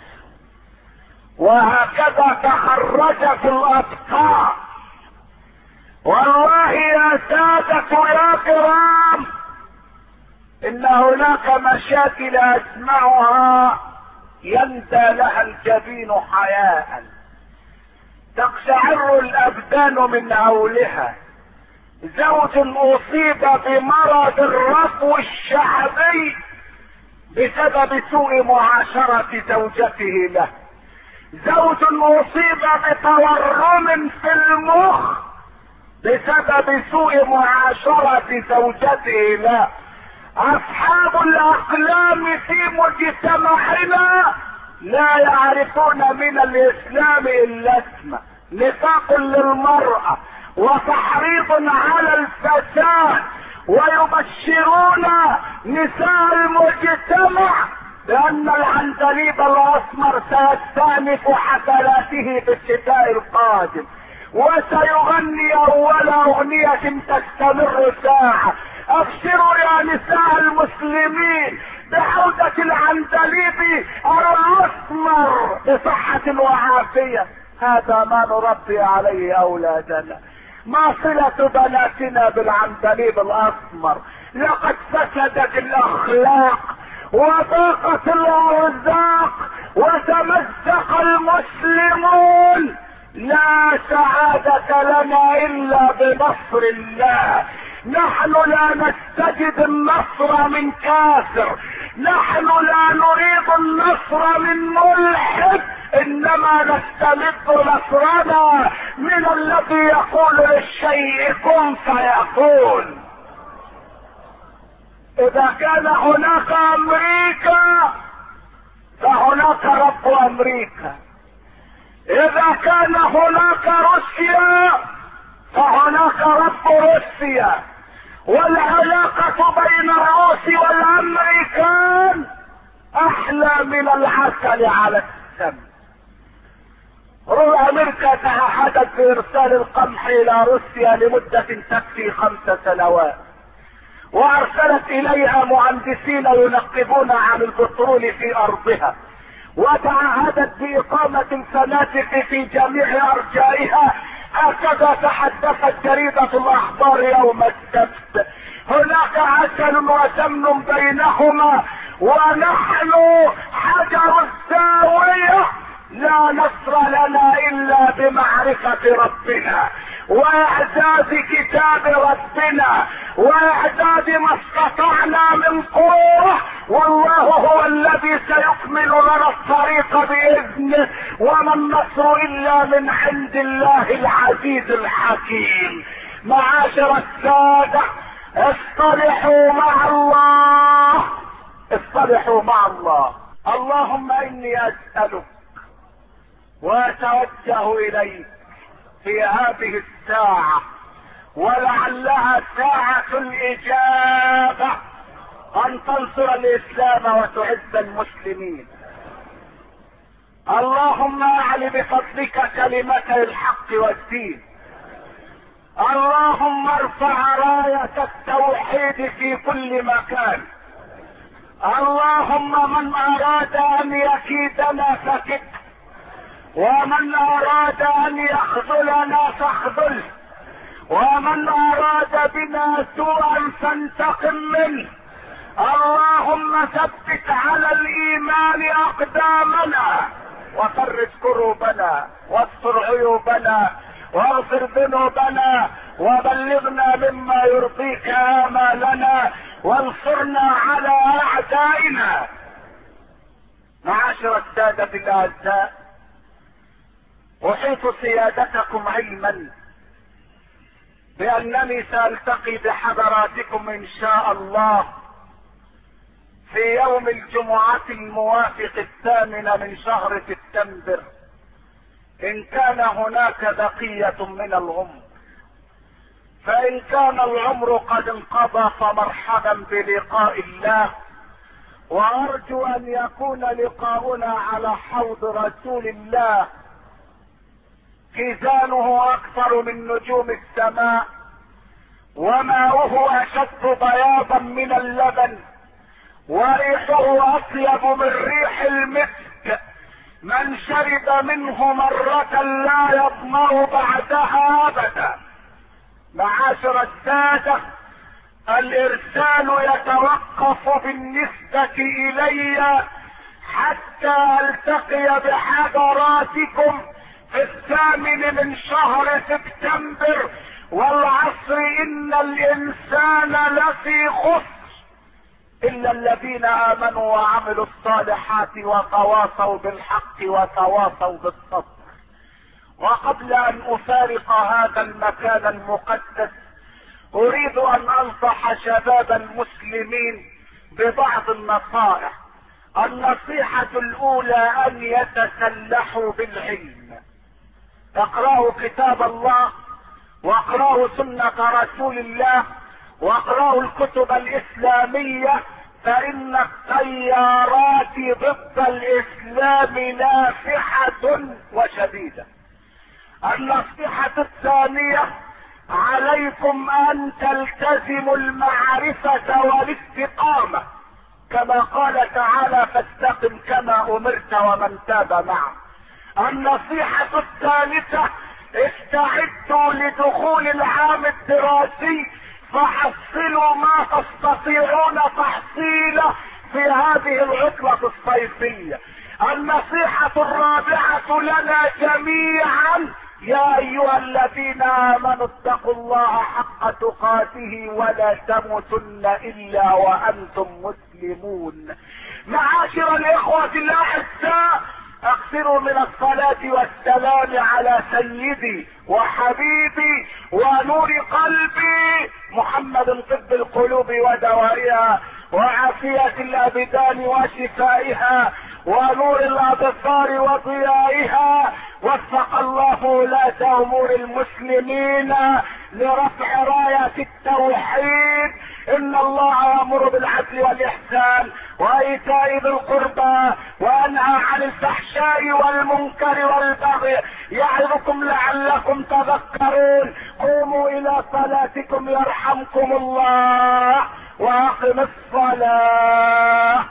وهكذا تخرجت الأبطال. والله يا سادة يا كرام، ان هناك مشاكل اسمعها يندى لها الجبين حياء، تقشعر الابدان من هولها. زوج اصيب بمرض الرفو الشعبي بسبب سوء معاشرة زوجته له. زوج اصيب بتورم في المخ بسبب سوء معاشرة زوجته له. اصحاب الاقلام في مجتمعنا لا يعرفون من الاسلام الا اسمه، نفاق للمرأة وتحريض على الفساد، ويبشرون نساء المجتمع بان العندليب الاسمر سيستأنف حفلاته في الشتاء القادم، وسيغني اول اغنية تستمر ساعة. ابشروا يا نساء المسلمين بعودة العندليب الاسمر بصحة وعافية. هذا ما نربي عليه اولادنا. ما صلة بناتنا بالعندليب الاسمر؟ لقد فسدت الاخلاق وضاقت الارزاق وتمزق المسلمون. لا سعادة لنا الا بنصر الله. نحن لا نستجد النصر من كافر، نحن لا نريد النصر من ملحد، انما نستمد نصرنا من الذي يقول للشيء كن فيكون. اذا كان هناك امريكا فهناك رب امريكا، اذا كان هناك روسيا فهناك رب روسيا، والعلاقة بين الروس والامريكان احلى من العسل على السم. امريكا تعهدت بارسال القمح الى روسيا لمدة تكفي 5 سنوات، وارسلت اليها مهندسين ينقبون عن البترول في ارضها، وتعهدت باقامة الفنادق في جميع ارجائها. هكذا تحدثت جريدة الاخبار يوم السبت. هناك عسل وسمن بينهما، ونحن حجر الزاوية، لا نصر لنا الا بمعرفة ربنا واعداد كتاب ربنا واعداد ما استطعنا من قوة، والله هو الذي سيكمل لنا الطريق باذنه، وما النصر الا من عند الله العزيز الحكيم. معاشر السادة، اصطلحوا مع الله، اصطلحوا مع الله. اللهم اني اسألك واتوجه اليك في هذه الساعة، ولعلها ساعة الاجابة، ان تنصر الاسلام وتعز المسلمين. اللهم اعل بفضلك كلمتي الحق والدين. اللهم ارفع راية التوحيد في كل مكان. اللهم من اراد ان يكيدنا فكد، ومن اراد ان يخذلنا فاخذله، ومن اراد بنا سوءا فانتقم منه. اللهم ثبت على الايمان اقدامنا، وفرج كروبنا، واستر عيوبنا، واغفر ذنوبنا، وبلغنا مما يرضيك آمالنا، وانصرنا على اعدائنا. معاشر السادة الاعزاء، احيط سيادتكم علما بانني سالتقي بحضراتكم ان شاء الله في يوم الجمعة الموافق 8 من شهر سبتمبر، ان كان هناك بقية من العمر. فان كان العمر قد انقضى فمرحبا بلقاء الله، وارجو ان يكون لقاؤنا على حوض رسول الله كيزانه اكثر من نجوم السماء، وماؤه اشد بياضا من اللبن، وريحه اطيب من ريح المسك. من شرب منه مرة لا يظمأ بعدها ابدا. معاشر السادة، الارسال يتوقف بالنسبة الي حتى التقي بحضراتكم في 8 من شهر سبتمبر. والعصر ان الانسان لفي خسر الا الذين امنوا وعملوا الصالحات وتواصوا بالحق وتواصوا بالصبر. وقبل ان افارق هذا المكان المقدس، اريد ان انصح شباب المسلمين ببعض النصائح. النصيحة الاولى ان يتسلحوا بالعلم. اقرأوا كتاب الله، واقرأوا سنة رسول الله، واقرأوا الكتب الاسلامية، فان التيارات ضد الاسلام نافحة وشديدة. النصيحة الثانية، عليكم ان تلتزموا المعرفة والاستقامة، كما قال تعالى فاستقم كما امرت ومن تاب معه. النصيحة الثالثة، استعدوا لدخول العام الدراسي، فحصلوا ما تستطيعون تحصيله في هذه العطلة الصيفية. النصيحة الرابعة لنا جميعا، يا ايها الذين امنوا اتقوا الله حق تقاته ولا تموتن الا وانتم مسلمون. معاشر الاخوة الاعزاء، اكثروا من الصلاة والسلام على سيدي وحبيبي ونور قلبي محمد، طب القلوب ودوائها، وعافية الابدان وشفائها، ونور الابصار وضيائها. وفق الله ولاة امور المسلمين لرفع راية التوحيد. ان الله يأمر بالعدل والاحسان وايتاء ذي القربى وينهى عن الفحشاء والمنكر والبغي يعظكم لعلكم تذكرون. قوموا الى صلاتكم يرحمكم الله واقم الصلاة.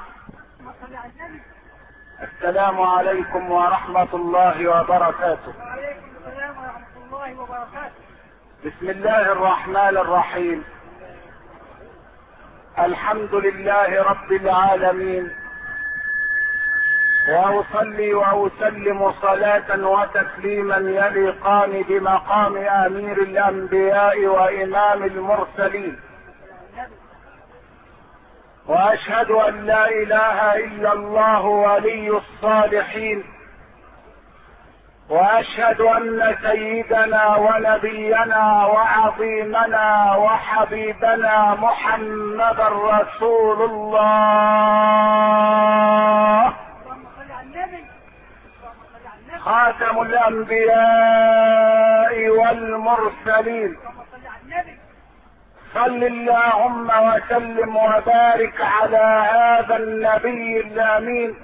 السلام عليكم ورحمة الله وبركاته. وعليكم السلام ورحمة الله وبركاته. بسم الله الرحمن الرحيم. الحمد لله رب العالمين، واصلي واسلم صلاة وتسليما يليقان بمقام امير الانبياء وامام المرسلين، واشهد ان لا اله الا الله ولي الصالحين، واشهد ان سيدنا ونبينا وعظيمنا وحبيبنا محمدا رسول الله خاتم الانبياء والمرسلين. صل اللهم وسلم وبارك على هذا النبي الامين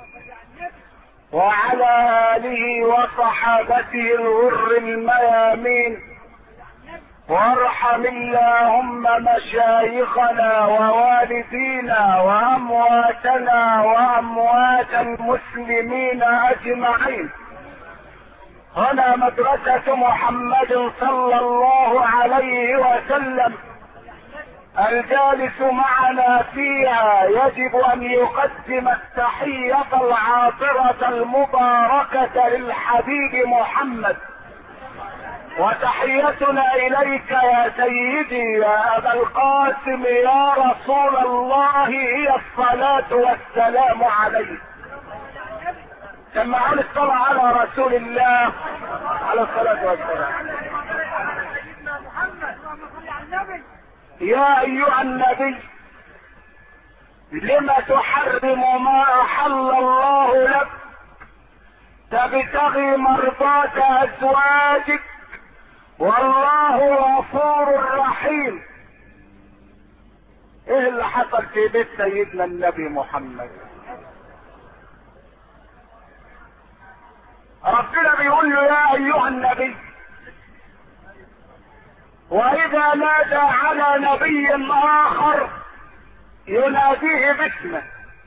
وعلى آله وصحابته الغر الميامين، وارحم اللهم مشايخنا ووالدينا وأمواتنا وأموات المسلمين أجمعين. هنا مدرسة محمد صلى الله عليه وسلم، الجالس معنا فيها يجب ان يقدم التحية العاطرة المباركة للحبيب محمد. وتحيتنا اليك يا سيدي يا ابا القاسم يا رسول الله هي الصلاة والسلام عليك. سمعون الصلاة على رسول الله على الصلاة والسلام. يا ايها النبي لم تحرم ما احل الله لك تبتغي مرضات ازواجك والله غفور رحيم. ايه اللي حصل في بيت سيدنا النبي محمد؟ ربنا بيقول له يا ايها النبي، واذا نادى على نبي اخر يناديه باسمه.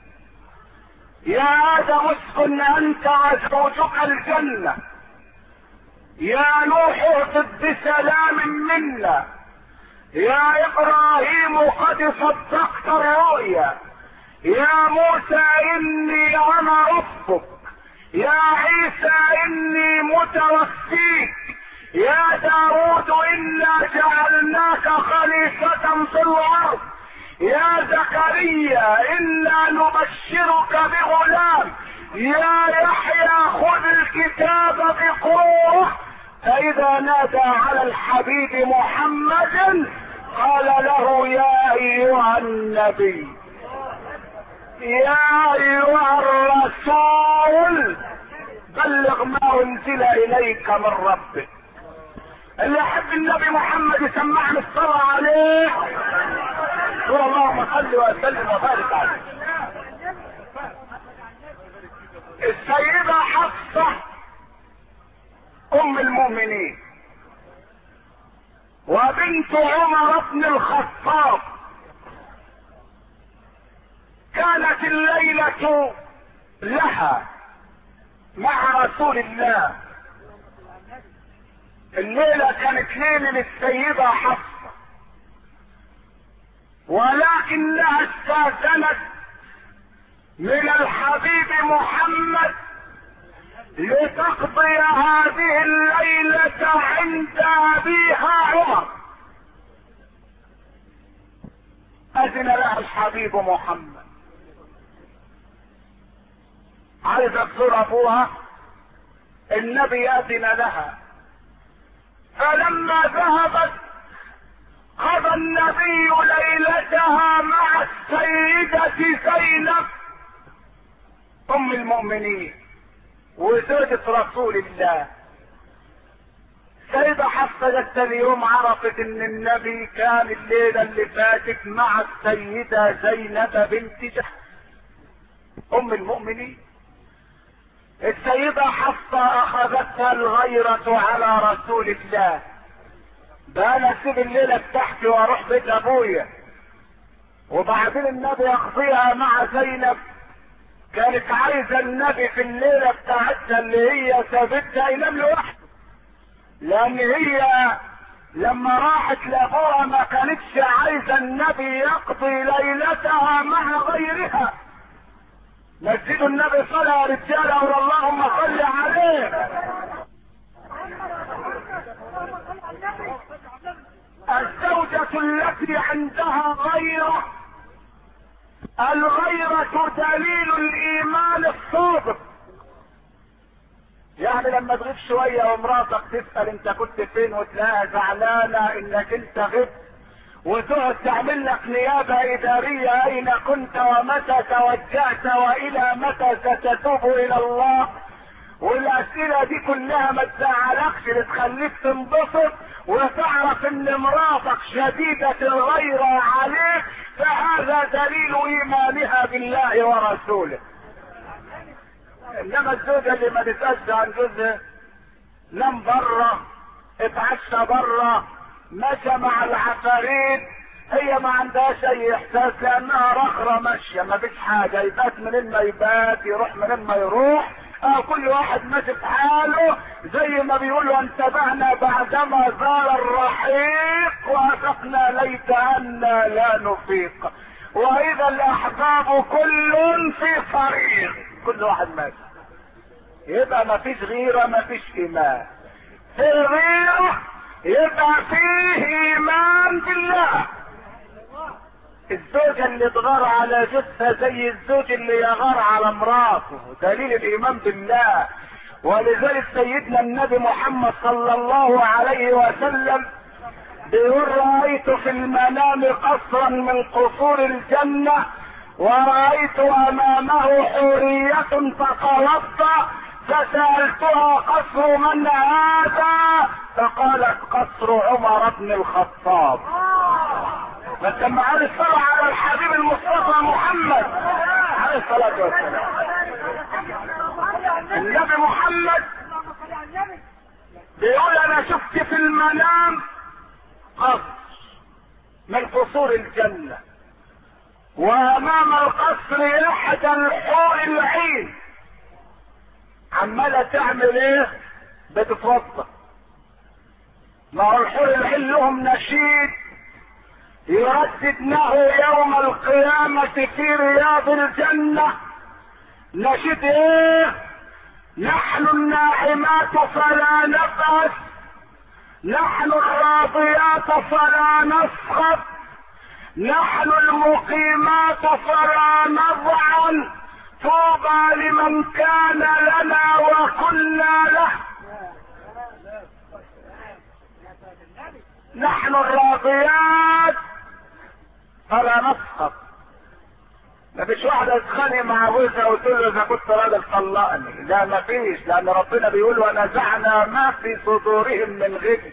يا ادم اسكن انت وزوجك الجنة، يا نوح اهبط بسلام منا، يا ابراهيم قد صدقت الرؤيا، يا موسى اني انا ربك، يا عيسى اني متوفيك، يا داود انا جعلناك خليفة في الارض، يا زكريا انا نبشرك بغلام، يا يحيى خذ الكتاب بقوة. فاذا نادى على الحبيب محمد قال له يا ايها النبي، يا ايها الرسول بلغ ما انزل اليك من ربك. اللي يحب النبي محمد يسمعني الصلاة عليه. اللهم صل وسلم وبارك عليه. السيدة حفصة ام المؤمنين وبنت عمر بن الخطاب كانت الليلة لها مع رسول الله. الليلة كانت ليلة للسيدة حفصة، ولكنها استاذنت من الحبيب محمد لتقضي هذه الليلة عند ابيها عمر. اذن لها الحبيب محمد، عايزة تزور ابوها، النبي اذن لها. فلما ذهبت قضى النبي ليلتها مع السيدة زينب ام المؤمنين وزوجة رسول الله. السيدة حفصة جت اليوم عرفت ان النبي كان الليلة اللي فاتت مع السيدة زينب بنت جحش ام المؤمنين. السيدة حفصة اخذتها الغيرة على رسول الله، ده انا اسيب الليلة بتاعتي واروح بيت ابويا وبعدين النبي يقضيها مع زينب. كانت عايزة النبي في الليلة بتاعتها اللي هي سابتها ينام لوحده، لان هي لما راحت لابوها ما كانتش عايزة النبي يقضي ليلتها مع غيرها. مسجد النبي صلى يا رجاله اللهم صل عليه. الزوجة التي عندها غيرة، الغيرة دليل الايمان الصادق. يعني لما تغيب شوية ومراتك تسأل انت كنت فين وتلاقيها زعلانة انك انت غبت، وتقعد تعمل لك نيابة ادارية اين كنت ومتى توجهت والى متى ستتوب الى الله، والاسئلة دي كلها ما تزعلكش، بتخليك تنبسط وتعرف ان مراتك شديدة الغيرة عليك، فهذا دليل ايمانها بالله ورسوله. انما الزوجة اللي ما تسألش عن جوزها، نام بره، اتعشى بره، مشى مع العفاريت، هي ما عندهاش اي احساس لانها رخرة ماشية، ما فيش حاجة، يبات منين ما يبات، يروح منين ما يروح، كل واحد ماشي في حاله، زي ما بيقولوا انتبهنا بعدما زال الرحيق وافقنا ليت أنا لا نفيق، واذا الاحباب كل في طريق، كل واحد ماشي. يبقى ما فيش غيرة، ما فيش ايمان. في الغيرة يبقى فيه ايمان بالله. الزوجة اللي تغار على جثة زي الزوج اللي يغار على مراته، دليل الايمان بالله. ولذلك سيدنا النبي محمد صلى الله عليه وسلم بيقول رأيت في المنام قصرا من قصور الجنة ورأيت امامه حورية تتوضا، فسألتها قصر من هذا؟ فقالت قصر عمر بن الخطاب. بس لما قال الصلاة على الحبيب المصطفى محمد عليه الصلاة والسلام، النبي محمد بيقول انا شفت في المنام قصر من قصور الجنة، وامام القصر احدى الحور العين عمالة تعمل ايه؟ بتتوضا. ما هو الحور العين لهم نشيد يرددنه يوم القيامة في رياض الجنة. نشيد ايه؟ نحن الناعمات فلا نبأس، نحن الراضيات فلا نسخط، نحن المقيمات فلا نضعن، طوبى لمن كان لنا وكنا له. نحن الراضيات فلا نسخط. ما فيش واحدة تتخانق مع جوزها وتقول له اذا كنت راجل طلقني، لا ما فيش، لان ربنا بيقول ونزعنا ما في صدورهم من غل.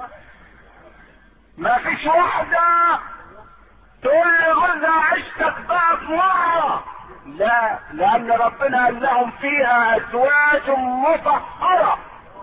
ما فيش واحدة تقول لجوزها عشتك بقى في مرة، لا، لان ربنا قال لهم فيها ازواج مطهرة.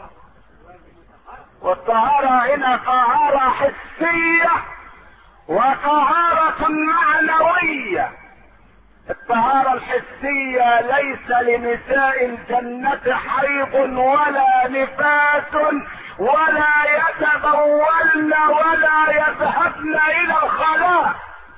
والطهارة هنا طهارة حسية وطهارة معنوية. الطهارة الحسية ليس لنساء الجنة حيض ولا نفاس ولا يتبولن ولا يذهبن الى الخلاء.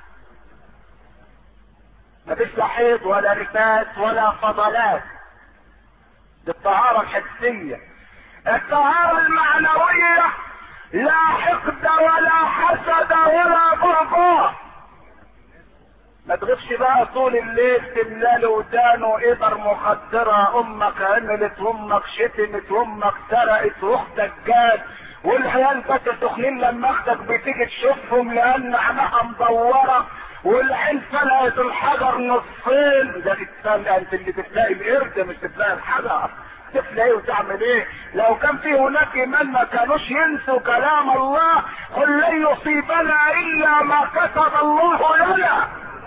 مفيش لا حيض ولا نفاس ولا فضلات، دي الطهارة الحسية. الطهارة المعنوية لا حقد ولا حسد ولا بغضاء. ما تغيبش بقى طول الليل تملال ودانه ابر مخدرة، امك عملت وامك شتمت وامك سرقت واختك جات، والعيال بس سخنين لما اختك بتيجي تشوفهم لان عينها مدورة والعين فلقت الحجر نصين. ده تتسلق انت اللي بتلاقي القرد مش بتلاقي الحجر. تفلى وتعمل ايه؟ لو كان في هناك ايمان ما كانوش ينسوا كلام الله، قل لن يصيبنا الا ما كتب الله لنا.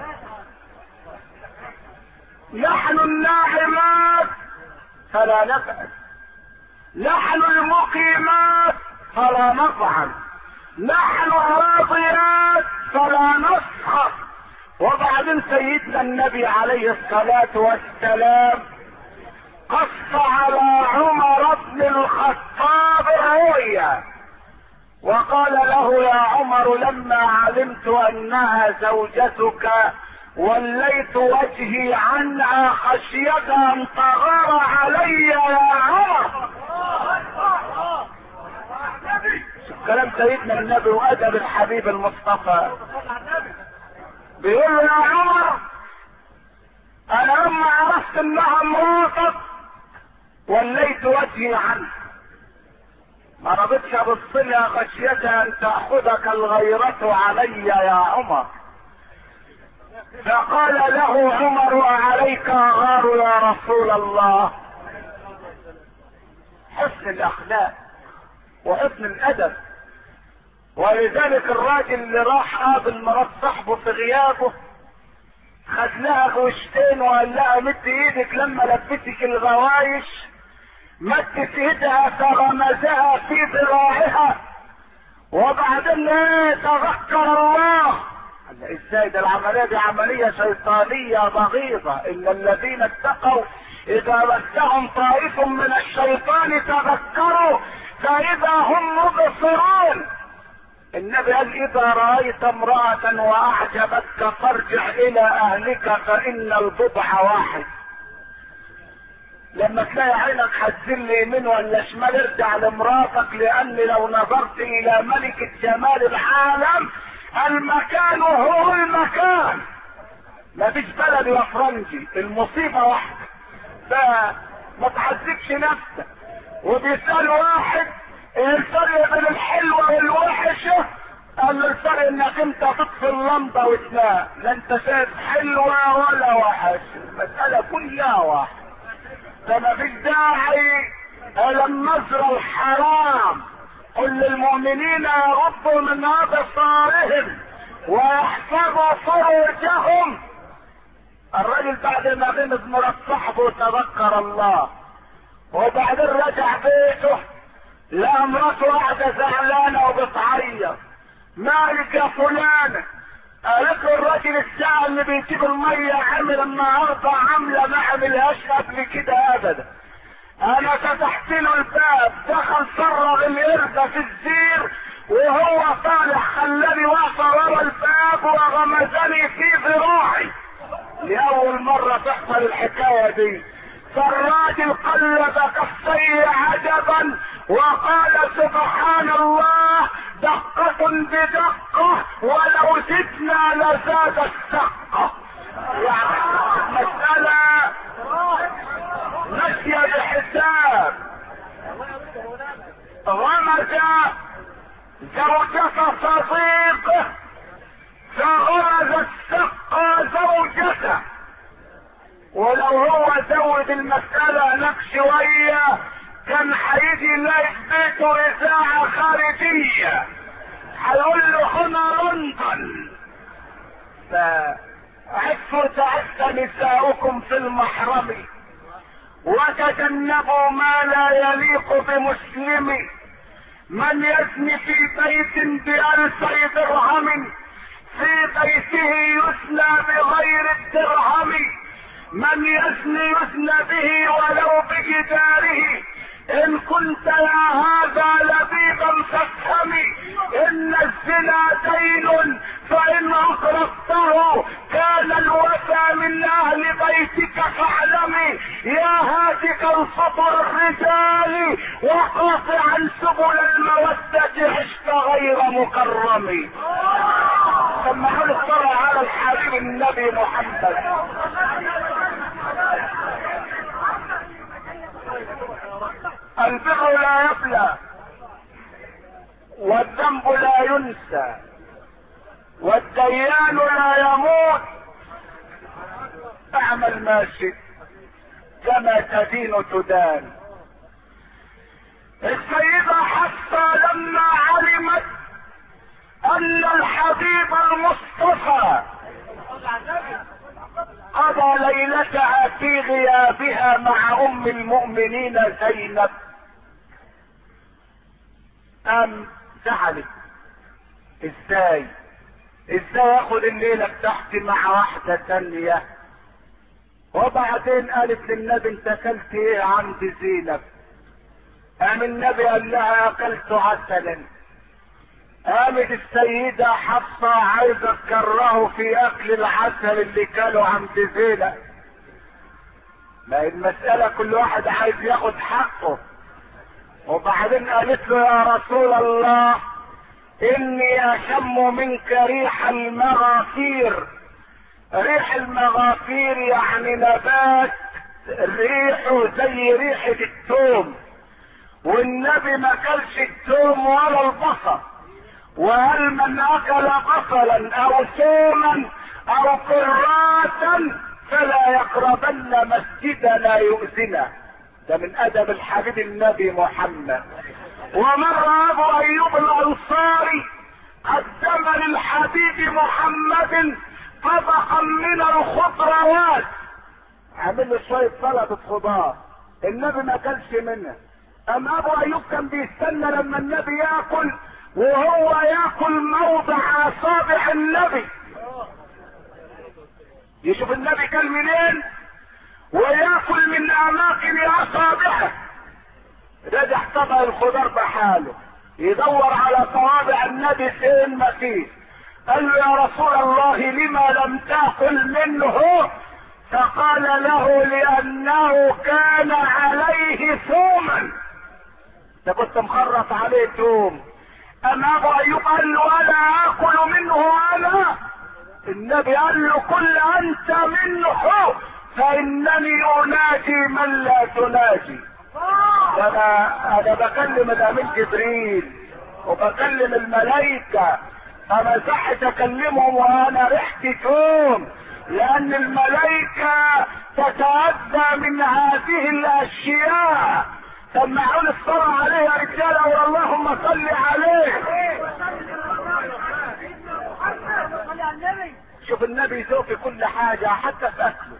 نحن الناعمات فلا نفعل، نحن المقيمات فلا نفعل، نحن الراضيات فلا نسخط. وبعدين سيدنا النبي عليه الصلاة والسلام قص على عمر بن الخطاب الرؤيا وقال له يا عمر لما علمت انها زوجتك وليت وجهي عنها خشية ان تغار علي يا عمر. كلام سيدنا النبي وادب الحبيب المصطفى. بيقول له يا عمر انا لما عرفت انها مراتك وليت وجهي عنها، ما رضيتش ابص لها خشية ان تاخذك الغيرة علي يا عمر. فقال له عمر عليك غار يا رسول الله. حسن الاخلاق وحسن الادب. ولذلك الراجل اللي راح قابل مرات صاحبه في غيابه خد لها غوشتين وقال لها مد ايدك لما لبستك الغوايش، مدت ايدها فغمزها في ذراعها وبعدين تذكر الله. قال ازاي ده؟ العمليه دي عمليه شيطانيه بغيضه. ان الذين اتقوا اذا مسهم طائف من الشيطان تذكروا فاذا هم مبصرون. النبي قال اذا رايت امرأة واعجبتك فارجع الى اهلك فان البضع واحد. لما تلاقي عينك هتزل يمين ولا شمال ارجع لمراتك، لان لو نظرت الى ملكة جمال العالم المكان هو المكان، مفيش بلد يا فرنجي، المصيبة واحدة. فما تعذبش نفسك. وبيسأل واحد الفرق بين الحلوة والوحشة، قال له الفرق انك انت تطفي اللمبة وتنام، لا انت شايف حلوة ولا وحشة، المسألة كلها واحد. فما فيش داعي لما نزرع الحرام. قل للمؤمنين يغضوا من ابصارهم ويحفظوا فروجهم. الراجل بعد ما غمض مرات صاحبه تذكر الله وبعدين رجع بيته لا مراته قاعدة زعلانة وبتعيط. مالك يا فلانة؟ قالت له الراجل الساعة اللي بيجيب المية عامل النهارده عاملة ما عملهاش قبل كده ابدا. انا فتحت له الباب دخل فرغ القردة في الزير وهو طالع خلاني واقفة ورا الباب وغمزني في ذراعي. لأول مرة تحصل الحكاية دي. فالراجل قلب كفيه عجبا وقال سبحان الله دقة بدقة ولو زدنا لزاد السقة. يعني مسألة ماشية بحساب. غمز زوجة صديقه فغمز السقة زوجته. ولو هو زود المسألة لك شوية كان هيجي يلاقي في بيته إذاعة خارجية هيقول له هنا لندن. فعفوا تعف نساؤكم في المحرم وتجنبوا ما لا يليق بمسلم. من يزني في بيت ب1000 درهم في بيته يزنى بغير الدرهم. من يزني يزنى به ولو بجداره. ان كنت يا هذا لبيبا فافهمي ان الزنا دين فان اقرضته كان الوفى من اهل بيتك فاعلمي يا هاتك الفطر الرجال وقاطعا سبل المودة عشت غير مكرم. سمعوا الصلاة على الحبيب النبي محمد. البر لا يبلى والذنب لا ينسى والديان لا يموت. اعمل ما شئت كما تدين تدان. السيدة حفصة لما علمت ان الحبيب المصطفى قضى ليلتها في غيابها مع ام المؤمنين زينب قام زعلت. ازاي اخد الليلة بتاعتي مع واحدة تانية؟ وبعدين قالت للنبي انت اكلت ايه عند زينب؟ قام النبي قال لها اكلت عسلا. قامت السيدة حفصة عايزة تكرهه في اكل العسل اللي كانوا عند زينب. ما المسألة كل واحد عايز ياخد حقه. وبعدين قالت له يا رسول الله اني اشم منك ريح المغافير. ريح المغافير يعني نبات ريحه زي ريحة الثوم، والنبي ما كلش الثوم ولا البصل. وهل من اكل بصلا او ثوما او كراثا فلا يقربن مسجدنا يؤذنا. ده من ادب الحبيب النبي محمد. ومر ابو ايوب الانصاري قدم للحبيب محمد طبقا من الخضروات، عمل له شويه سلطه خضار، النبي ما كلش منها. اما ابو ايوب كان بيستنى لما النبي ياكل وهو ياكل موضع اصابع النبي، يشوف النبي كان منين وياكل من اماكن اصابعه. رجع طبق الخضار بحاله يدور على صوابع النبي فين ما فيه. قال له يا رسول الله لما لم تاكل منه؟ فقال له لانه كان عليه ثوما. ده كنت مخرط عليه ثوم. اما ابو ايوب قال له ولا اكل منه انا. النبي قال له كل انت منه فانني اناجي من لا تناجي. انا بكلم الامين جبريل وبكلم الملائكة، انا صحت اكلمهم وانا ريحتي ثوم، لان الملائكة تتأذى من هذه الاشياء. سمعون الصلاة عليه يا رجالة اللهم صل عليه. شوف النبي ذوق في كل حاجة حتى في اكله.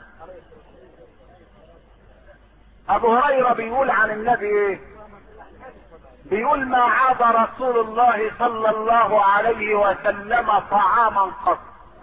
ابو هريرة بيقول عن النبي ايه؟ بيقول ما عاد رسول الله صلى الله عليه وسلم طعاما قط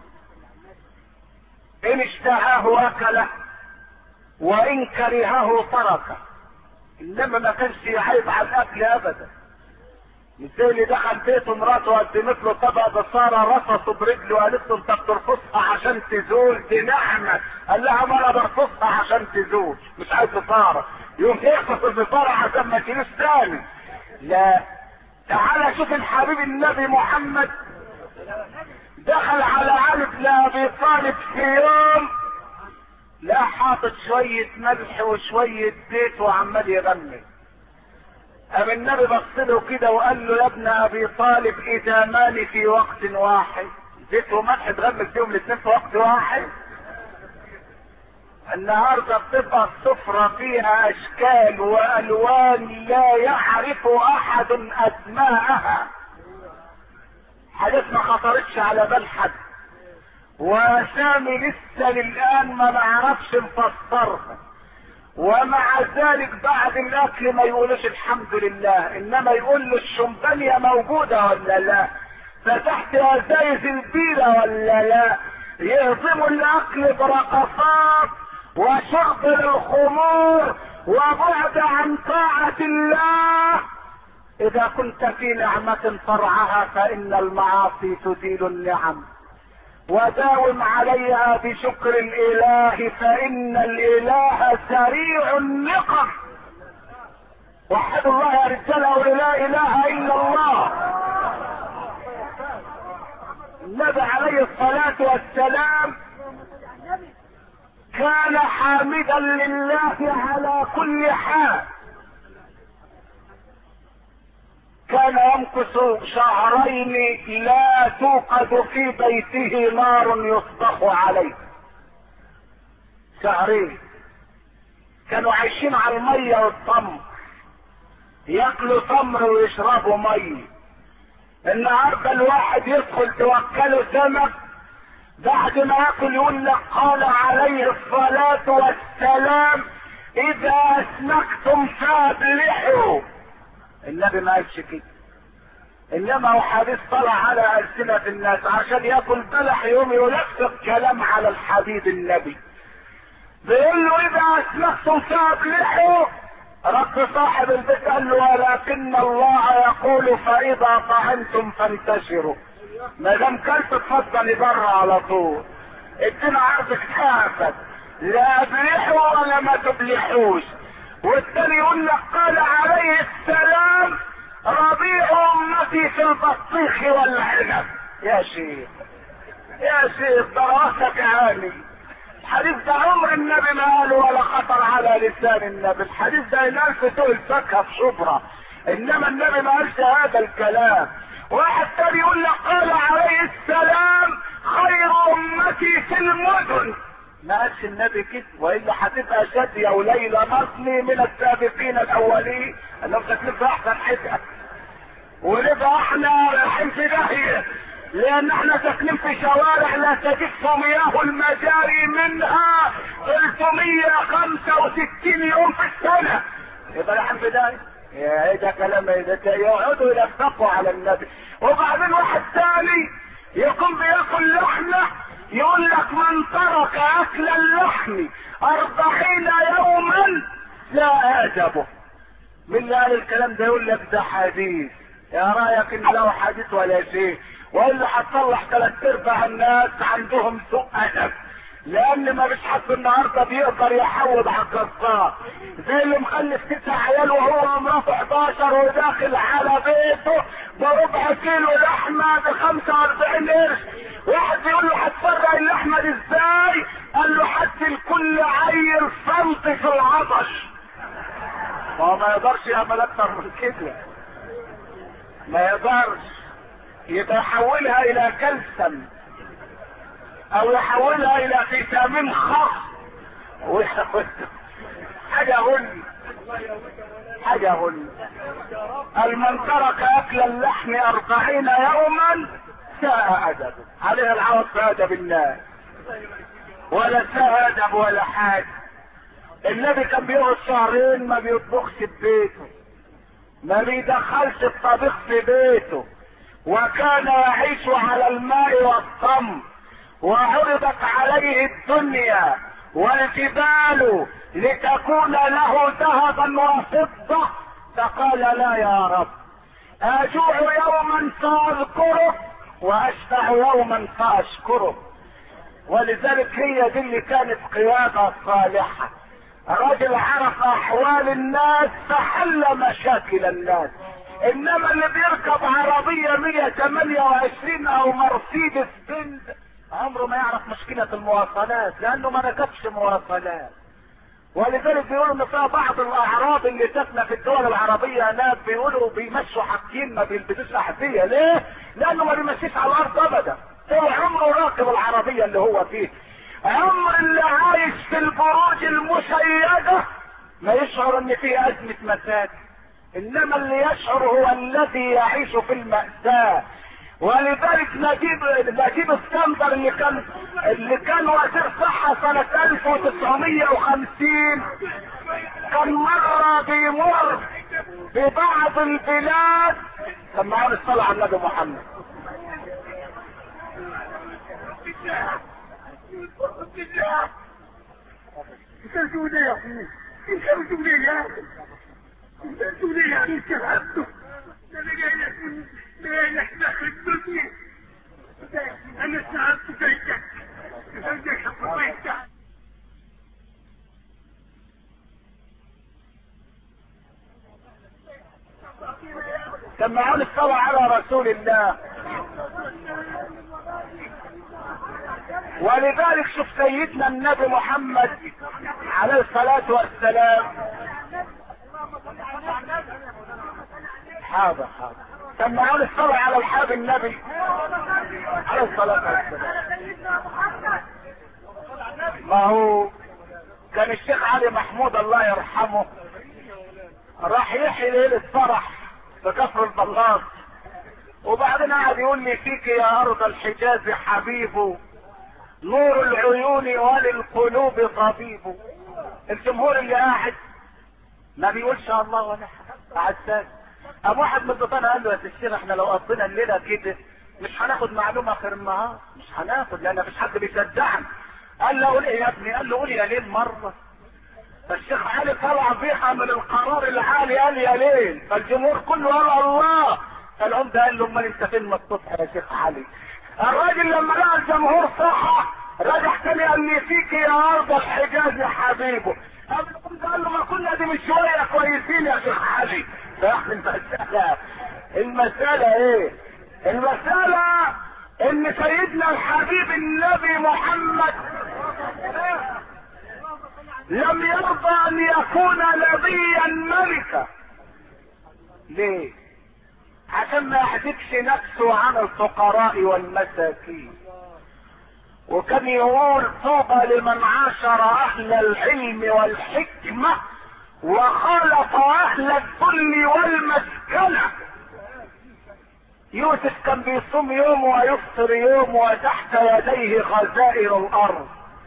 ان اشتهاه اكله وان كرهه تركه. انما ما كانش يعيب على الاكل ابدا. مش زي اللي دخل بيته مراته قدمت له طبق بصاره رفصه برجله وقالت له انت بترفصها عشان تزول، دي نعمه. قال لها ما انا برفصها عشان تزول، مش عايز بصاره. يوم يخفص البصاره عشان ما تجيش تاني. لا، تعالى شوف الحبيب النبي محمد دخل على علي بن ابي طالب في يوم لا حاطط شوية ملح وشوية زيت وعمال يغمس. قام النبي بص له كده وقال له يا ابن ابي طالب اذا مالي في وقت واحد. زيت وملح تغمس فيهم الاثنين في وقت واحد؟ النهارده بتبقى السفرة فيها اشكال والوان لا يعرف احد اسماءها، حاجات ما خطرتش على بال حد، واسامي لسه للان ما نعرفش نفسرها. ومع ذلك بعد الاكل ما يقولوش الحمد لله، انما يقول له الشمبانيا موجوده ولا لا، فتحت ازايز البيره ولا لا. يهضموا الاكل برقصات وشرب الخمور وبعد عن طاعه الله. اذا كنت في نعمه فرعها فان المعاصي تزيل النعم، وداوم عليها بشكر الاله فان الاله سريع النقم. وحدوا الله يا رجاله ولا اله الا الله. النبي عليه الصلاه والسلام كان حامدا لله على كل حال. كان يمكث شهرين لا توقد في بيته نار يصبح عليه. شهرين كانوا عايشين على الميه والتمر، ياكلوا تمر ويشربوا مي. النهارده الواحد يدخل توكله سمك، بعد ما ياكل يقول لك قال عليه الصلاة والسلام اذا اسمكتم فابلحوا. النبي ما قالش كده، انما هو حديث طلع على ألسنة الناس عشان ياكل بلح يوم يلفق كلام على الحبيب النبي. بيقول له اذا اسمكتم فابلحوا. رب صاحب البيت قال له ولكن الله يقول فاذا طعمتم فانتشروا. ما دام كلت اتفضل بره على طول، ادينا عرض كتافك، لا ابلحوا ولا ما تبلحوش. والتاني يقول لك قال عليه السلام ربيع امتي في البطيخ والعنب. يا شيخ يا شيخ دراسك عالي. الحديث ده عمر النبي ما قاله ولا خطر على لسان النبي. الحديث ده ينال في سوق الفاكهه في شبرا، انما النبي ما قالش هذا الكلام. واحد تاني يقول لك قال عليه السلام خير امتي في المدن. ما قالش النبي كده، والا هتبقى شاديه وليلى مصلي من السابقين الاولين انهم ساكنين في احسن حته، ونبقى احنا رايحين في داهيه لان احنا ساكنين في شوارع لا تجف مياه المجاري منها 365 يوم في السنه. يبقى رايحين في داهيه. ايه ده كلام؟ ايه ده؟ يقعدوا يلفقوا على النبي. وبعدين واحد ثاني يقوم بياكل لحمه يقول لك من ترك اكل اللحم 40 يوما لا اعجبه. من اللي قال الكلام ده يقول لك ده حديث. يا رايك ان له حديث ولا شيء؟ والا هتصلح 3/4 الناس عندهم سوء ادب، لان ما فيش حد النهارده بيقدر يحوض على الجزار زي اللي مخلف 9 عيال وهو ومراته 11 وداخل على بيته بربع كيلو لحمه ب 45 قرش. واحد يقول له هتفرق اللحمه دي ازاي؟ قال له حد لكل عيل صمت في العطش. هو ما يقدرش يعمل اكتر من كده، ما يقدرش. يبقى يحولها الى كلسم او يحولها الى فيتامين خاص حاجه غل. من ترك اكل اللحم 40 يوما ساء ادبه. عليها العوض في ادب الناس، ولا ساء ادب ولا حاجه. النبي كان بيقعد 2 شهر ما بيطبخش في بيته، ما بيدخلش الطبيخ في بيته، وكان يعيش على الماء والتمر، وعرضت عليه الدنيا والجبال لتكون له ذهبا وفضة، فقال لا يا رب، اجوع يوما فاذكره واشبع يوما فاشكره. ولذلك هي دي اللي كانت قيادة صالحة. الرجل عرف احوال الناس فحل مشاكل الناس. انما اللي بيركب عربية 128 او مرسيدس بنز عمره ما يعرف مشكلة المواصلات، لانه ما ركبش مواصلات. ولذلك بيقولوا ان فيها بعض الاعراب اللي ساكنه في الدول العربيه هناك بيقولوا بيمشوا حاجتين ما بيلبسوش احذيه. ليه؟ لانه ما بيمشيش على الارض ابدا، طول عمره راكب العربيه اللي هو فيه. عمر اللي عايش في البروج المشيده ما يشعر ان في ازمه مساكن، انما اللي يشعر هو الذي يعيش في المأساة. ولذلك نجيب اسكندر اللي كان وزير صحة سنة 1950 كان مرة بيمر ببعض البلاد. سمعوني الصلاة على النبي محمد. سمعوني الصلاة على رسول الله. ولذلك شوف سيدنا النبي محمد عليه الصلاة والسلام. حاضر سمعوني الصلاة على الحبيب النبي عليه الصلاة والسلام. ما هو كان الشيخ علي محمود الله يرحمه راح يحيي ليلة فرح في كفر البلاط، وبعدين قعد يقول لي فيك يا ارض الحجاز حبيبه نور العيون وللقلوب طبيبه. الجمهور اللي قاعد ما بيقولش الله ولا حاجه، قاعد ساكت. ابو واحد من البطانه قال له يا الشيخ احنا لو قضينا الليله كده مش هناخد معلومه اخر النهار، مش هناخد لان مفيش حد بيصدقنا. قال له قول ايه يا ابني؟ قال له قول يا ليل مره. فالشيخ علي طلع بيها من القرار العالي قال يا ليل، فالجمهور كله قال الله. فالعمده قال له امال انت فين ما الصبح يا شيخ علي؟ الراجل لما لقى الجمهور صح رجع تاني قال لي فيك يا ارض الحجاز يا حبيبه. قال له ما كنا دي من شويه كويسين يا شيخ علي. المسألة ايه؟ المسألة ان سيدنا الحبيب النبي محمد لم يرضى ان يكون نبيا ملكا. ليه؟ عشان ما يحدثش نفسه عن الفقراء والمساكين. وكان يقول طوبى لمن عاشر اهل العلم والحكمة وخالط اهل الذل والمسكنة. يوسف كان بيصوم يوم ويفطر يوم وتحت يديه خزائن الارض.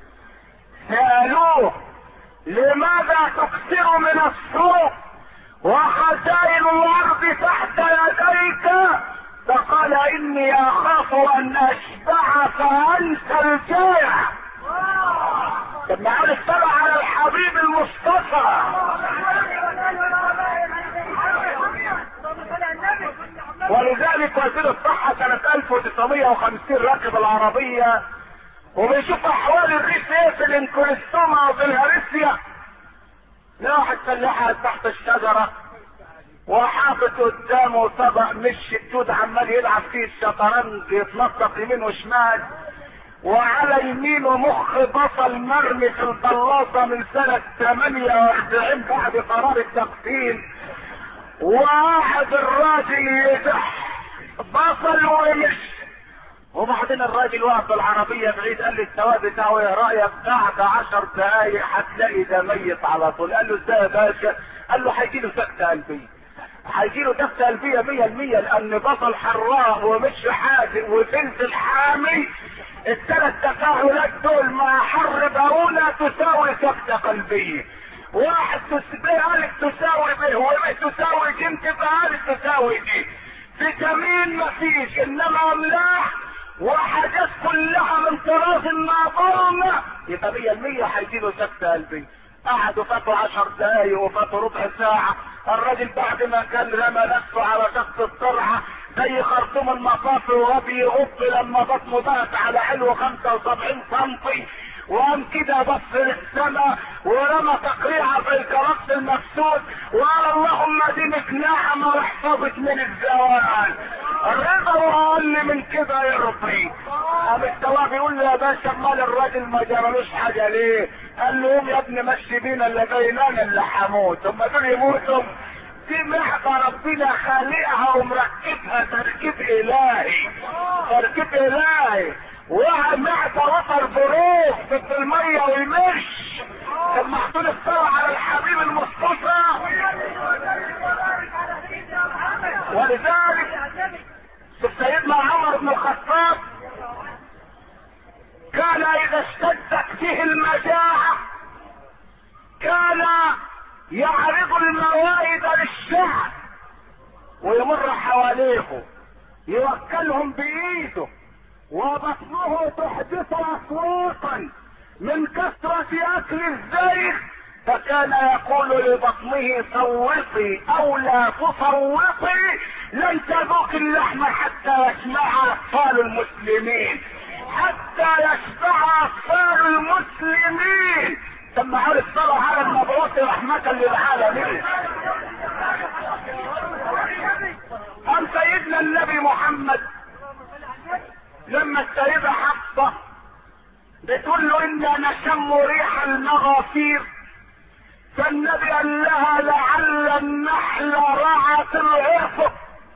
سألوه لماذا تكثر من الصوم وخزائن الارض تحت يديك؟ فقال اني اخاف ان اشبع فانسى الجائع. لما قال اتبع على الحبيب المصطفى ولذلك وزير الصحة سنة 1950 راكب العربية وبيشوف احوال الريف ايه في الانكوليستوما وفي الهرسيا. لا واحد فلاح تحت الشجرة وحاطط قدامه طبق مش الدود عمال يلعب فيه الشطرنج يتنطط يمين وشمال، وعلى يمينه مخ بصل مرمي في البلاطة من سنة 48 بعد قرار التقسيم، وقاعد الراجل يدح بصل ومش. وبعدين الراجل وقف بالعربية بعيد قال لي السواق بتاعه ايه رأيك؟ بعد 10 دقايق هتلاقي ده ميت على طول. قال له ازاي يا باشا؟ قال له هيجيله سكتة قلبية. هيجيله سكتة قلبية 100% لان بصل حراق ومش حادق وفلفل حامي الثلاث تفاعلات دول مع حر باولة تساوي سكتة قلبية. واحد قالك تساوي به ومش تساوي جيم تبقى قالك تساوي دي. فيتامين مفيش انما املاح وحاجات كلها من طراز الناظرنا يبقى 100% هيجيله سكتة قلبية. قعدوا فاتوا 10 دقايق وفاتوا ربع ساعة. الراجل بعد ما كان رمى نفسه على شخص الطرحة زي خرطوم المطاف وغبي يغب لما بطنه ضغط على حلو 75 سنتي وقام كده بص للسماء ورمى تقريعه في الكرفس المفسود وقال اللهم دينك نعمة واحفظك من الزوال. الرضا واقل من كده يرضي. قام السواق بيقول له يا باشا امال الراجل ما جرالوش حاجه ليه؟ قال له قوم يا ابني مشي بينا اللي بيننا اللي حموت. هم دول يموتوا؟ دي محضة ربنا خالقها ومركبها تركيب الهي. تركيب الهي. واحد معدة وطر بروح ضد المية ويمش. لما حطول الصلاة على الحبيب المصطفى. ولذلك شوف سيدنا عمر بن الخطاب كان اذا اشتدت فيه المجاعة كان يعرض الموائد للشعب ويمر حواليه يوكلهم بايده وبطنه تحدث اصواتا من كثرة اكل الزيت فكان يقول لبطنه صوتي او لا تصوتي لن تذوق اللحم حتى يسمع اطفال المسلمين. حتى يشبع اطفال المسلمين. ثم على الصلاة على المبعوث رحمة للعالمين. قام سيدنا النبي محمد لما السيدة حفصة بتقول له انا نشم ريح المغافير فالنبي قال لها لعل النحل رعت العرف.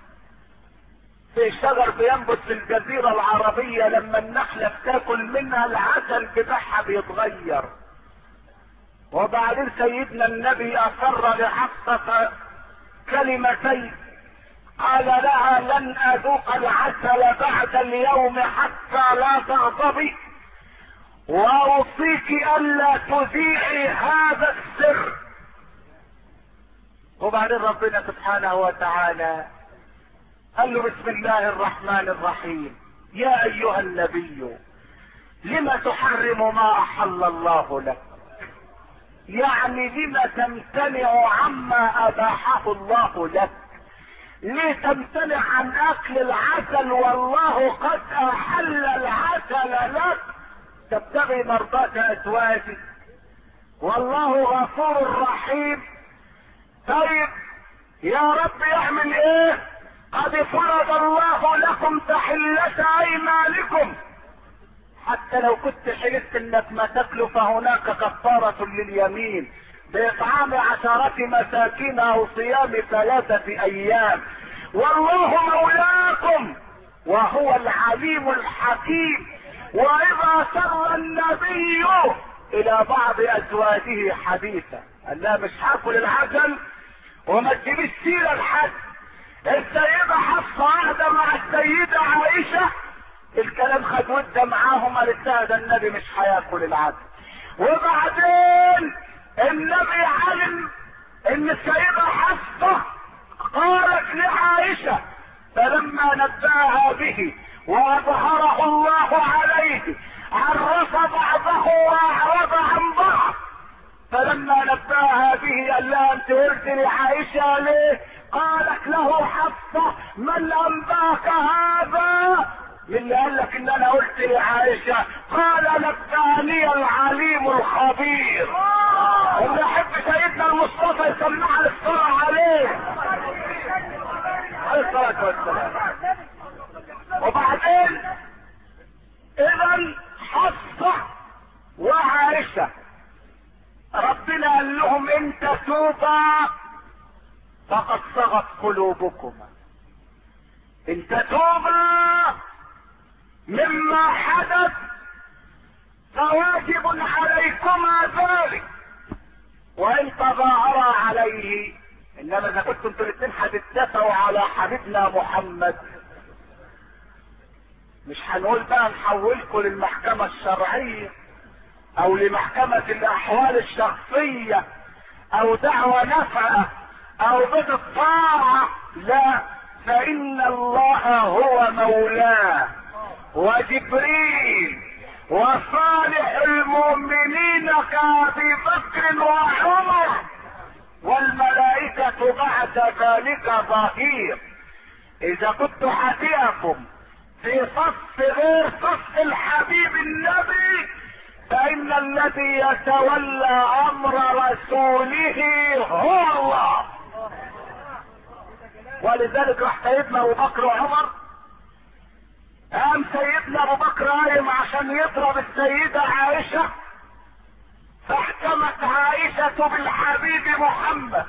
في شجر بينبت في الجزيرة العربية لما النحلة بتاكل منها العسل بتاعها بيتغير. وبعدين سيدنا النبي اصر لحفصة كلمتين قال لها لن اذوق العسل بعد اليوم حتى لا تغضبي، واوصيك الا تذيعي هذا السر. وبعدين ربنا سبحانه وتعالى قال له بسم الله الرحمن الرحيم يا ايها النبي لم تحرم ما احل الله لك، يعني لم تمتنع عما اباحه الله لك، ليه تمتنع عن اكل العسل والله قد احل العسل لك، تبتغي مرضات ازواجك والله غفور رحيم. طيب يا رب يعمل ايه؟ قد فرض الله لكم تحلة ايمانكم، حتى لو كنت حلفت انك ما تاكله فهناك كفارة لليمين باطعام 10 مساكين او صيام 3 ايام، والله مولاكم وهو العليم الحكيم. واذا سر النبي الى بعض ازواجه حديثا قال لا مش هاكل العسل وما تجيبش سيره لحد، السيده حفصه قاعده مع السيده عائشه الكلام خد وده معاهم، قالت لها ده النبي مش هياكل العسل. وبعدين النبي علم ان السيده حفصه قالت لعائشه، فلما نبأها به واظهره الله عليه عرف بعضه واعرض عن بعض، فلما نبأها به قال لها انت قلت لعائشه ليه؟ قالت له حفصه من انباك هذا؟ من اللي قال لك ان انا قلت لعائشه؟ قال نبأني العليم الخبير. اللي يحب سيدنا المصطفى يسمعنا الصلاة عليه عليه الصلاة والسلام. وبعدين اذا حفصة وعائشة ربنا قال لهم ان تتوبا فقد صغت قلوبكما، ان تتوبا مما حدث فواجب عليكما ذلك، وان تظاهرا عليه، انما اذا كنتم انتوا الاثنين هتتفقوا على حبيبنا محمد مش هنقول بقى نحولكم للمحكمة الشرعية او لمحكمة الاحوال الشخصية او دعوة نفعة او بيت الطاعة، لا، فان الله هو مولاه وجبريل وصالح المؤمنين كأبي بكر وعمر والملائكة بعد ذلك ظهير. اذا كنت هديكم في صف غير صف الحبيب النبي فان الذي يتولى امر رسوله هو الله. ولذلك راح سيدنا ابو بكر وعمر، قام سيدنا ابو بكر قايم عشان يضرب السيدة عائشة، فاحكمت عائشة بالحبيب محمد،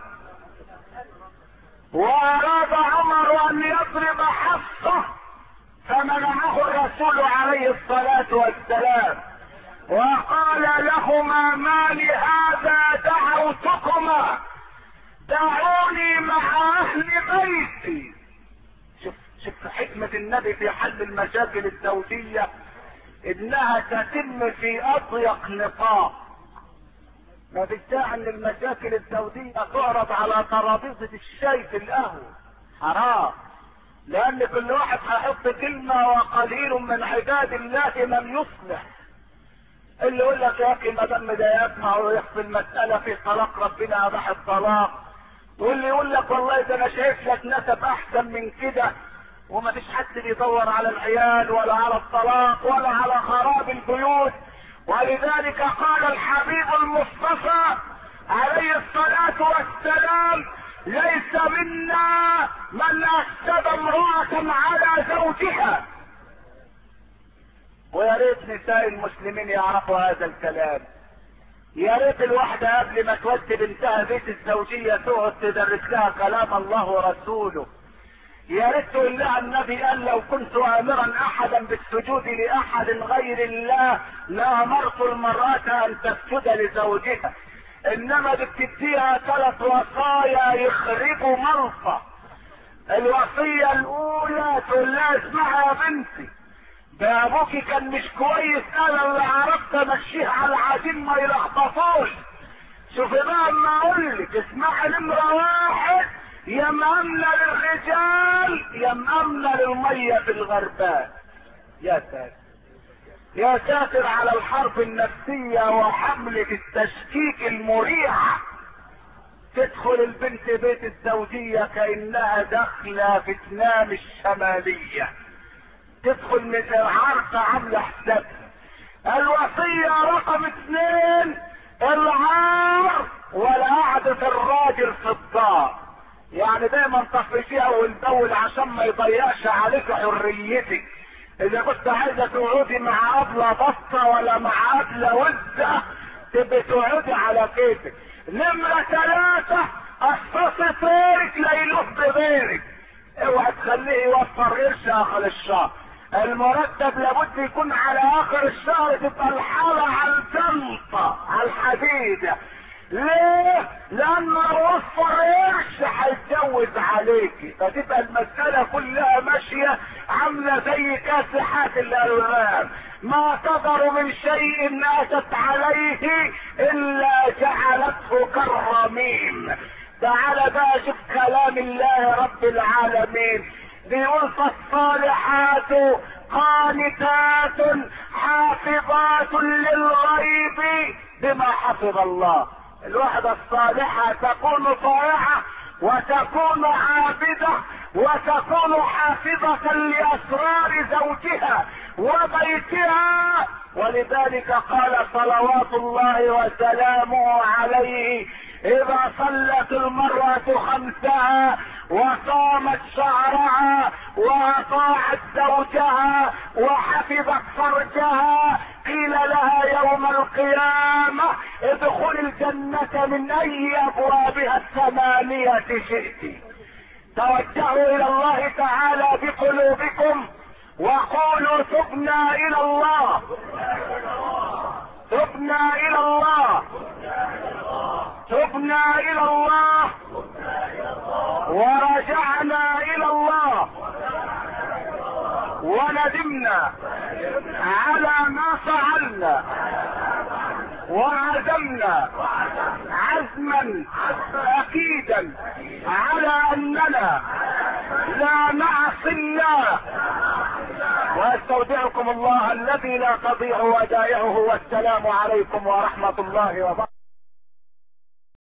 واراد عمر ان يضرب حفصة فمنعه الرسول عليه الصلاة والسلام وقال لهما ما لهذا دعوتكما، دعوني مع اهل بيتي. شوف حكمة النبي في حل المشاكل الزوجية، انها تتم في اضيق نطاق. ما بدها ان المشاكل الزوجية تعرض على ترابيزة الشاي في القهوة، حرام، لان كل واحد هيحط كلمة وقليل من عباد الله من يصلح. اللي يقول لك يا اخي ما دام مضايقنا ويخفي المسألة في طلاق ربنا اباح الطلاق، واللي يقول لك والله ده انا شايف لك نسب احسن من كده، وما فيش حد بيدور على العيال ولا على الطلاق ولا على خراب البيوت. ولذلك قال الحبيب المصطفى عليه الصلاة والسلام ليس منا من افسد امرأة على زوجها. ويا ريت نساء المسلمين يعرفوا هذا الكلام. يا ريت الواحدة قبل ما تودي بنتها بيت الزوجية تقعد تدرس لها كلام الله ورسوله. يا ريت تقول لها النبي قال لو كنت امرا احدا بالسجود لاحد غير الله لامرت المرأة ان تسجد لزوجها. انما دي بتديها 3 وصايا يخربوا ملطة. الوصية الاولى تقول لها اسمعي يا بنتي، ده ابوكي كان مش كويس، انا اللي عرفت امشيه على العجين ما يلخبطوش. شوفي بقى اما اقول لك اسمعي، نمرة 1 يا مأمنة للرجال يا مأمنة للمية بالغربان. يا ساتر يا ساتر على الحرب النفسية وحملة التشكيك المريعة. تدخل البنت بيت الزوجية كأنها داخلة فيتنام الشمالية، تدخل من العرق عاملة حسابها. الوصية رقم 2 العار والقعدة الراجل في الدار، يعني دايما طفشيها والدول عشان ما يضيعش عليك حريتك. اذا كنت عايزة تقعدي مع ابلة بطة ولا مع ابلة وزة تبقى تقعدي على كيفك. نمرة 3 قصصي طيرك لا يلف بغيرك، اوعى تخليه يوفر قرش اخر الشهر. المرتب لابد يكون على اخر الشهر تبقى الحالة على الجنطة على الحديدة. ليه؟ لان لو وفر قرش هيتجوز عليكي، فتبقى المسألة كلها ماشية عاملة زي كاسحات الالغام، ما تقدر من شيء اتت عليه الا جعلته كالرميم. تعال بقى شوف كلام الله رب العالمين، بيقول فالصالحات قانتات حافظات للغيب بما حفظ الله. الوحدة الصالحة تكون طائعة وتكون عابدة وتكون حافظة لأسرار زوجها وبيتها. ولذلك قال صلوات الله وسلامه عليه اذا صلت المرأة 5 وصامت شعرها واطاعت زوجها وحفظت فرجها قيل لها يوم القيامة ادخل الجنة من اي ابوابها 8 شئت. توجهوا الى الله تعالى بقلوبكم وقولوا تبنا الى الله، تبنا الى الله، تبنا الى الله ورجعنا الى الله وندمنا على ما فعلنا وعزمنا عزما اكيدا على اننا لا نعصي الله. واستودعكم الله الذي لا تضيع ودائعه، والسلام عليكم ورحمة الله وبركاته.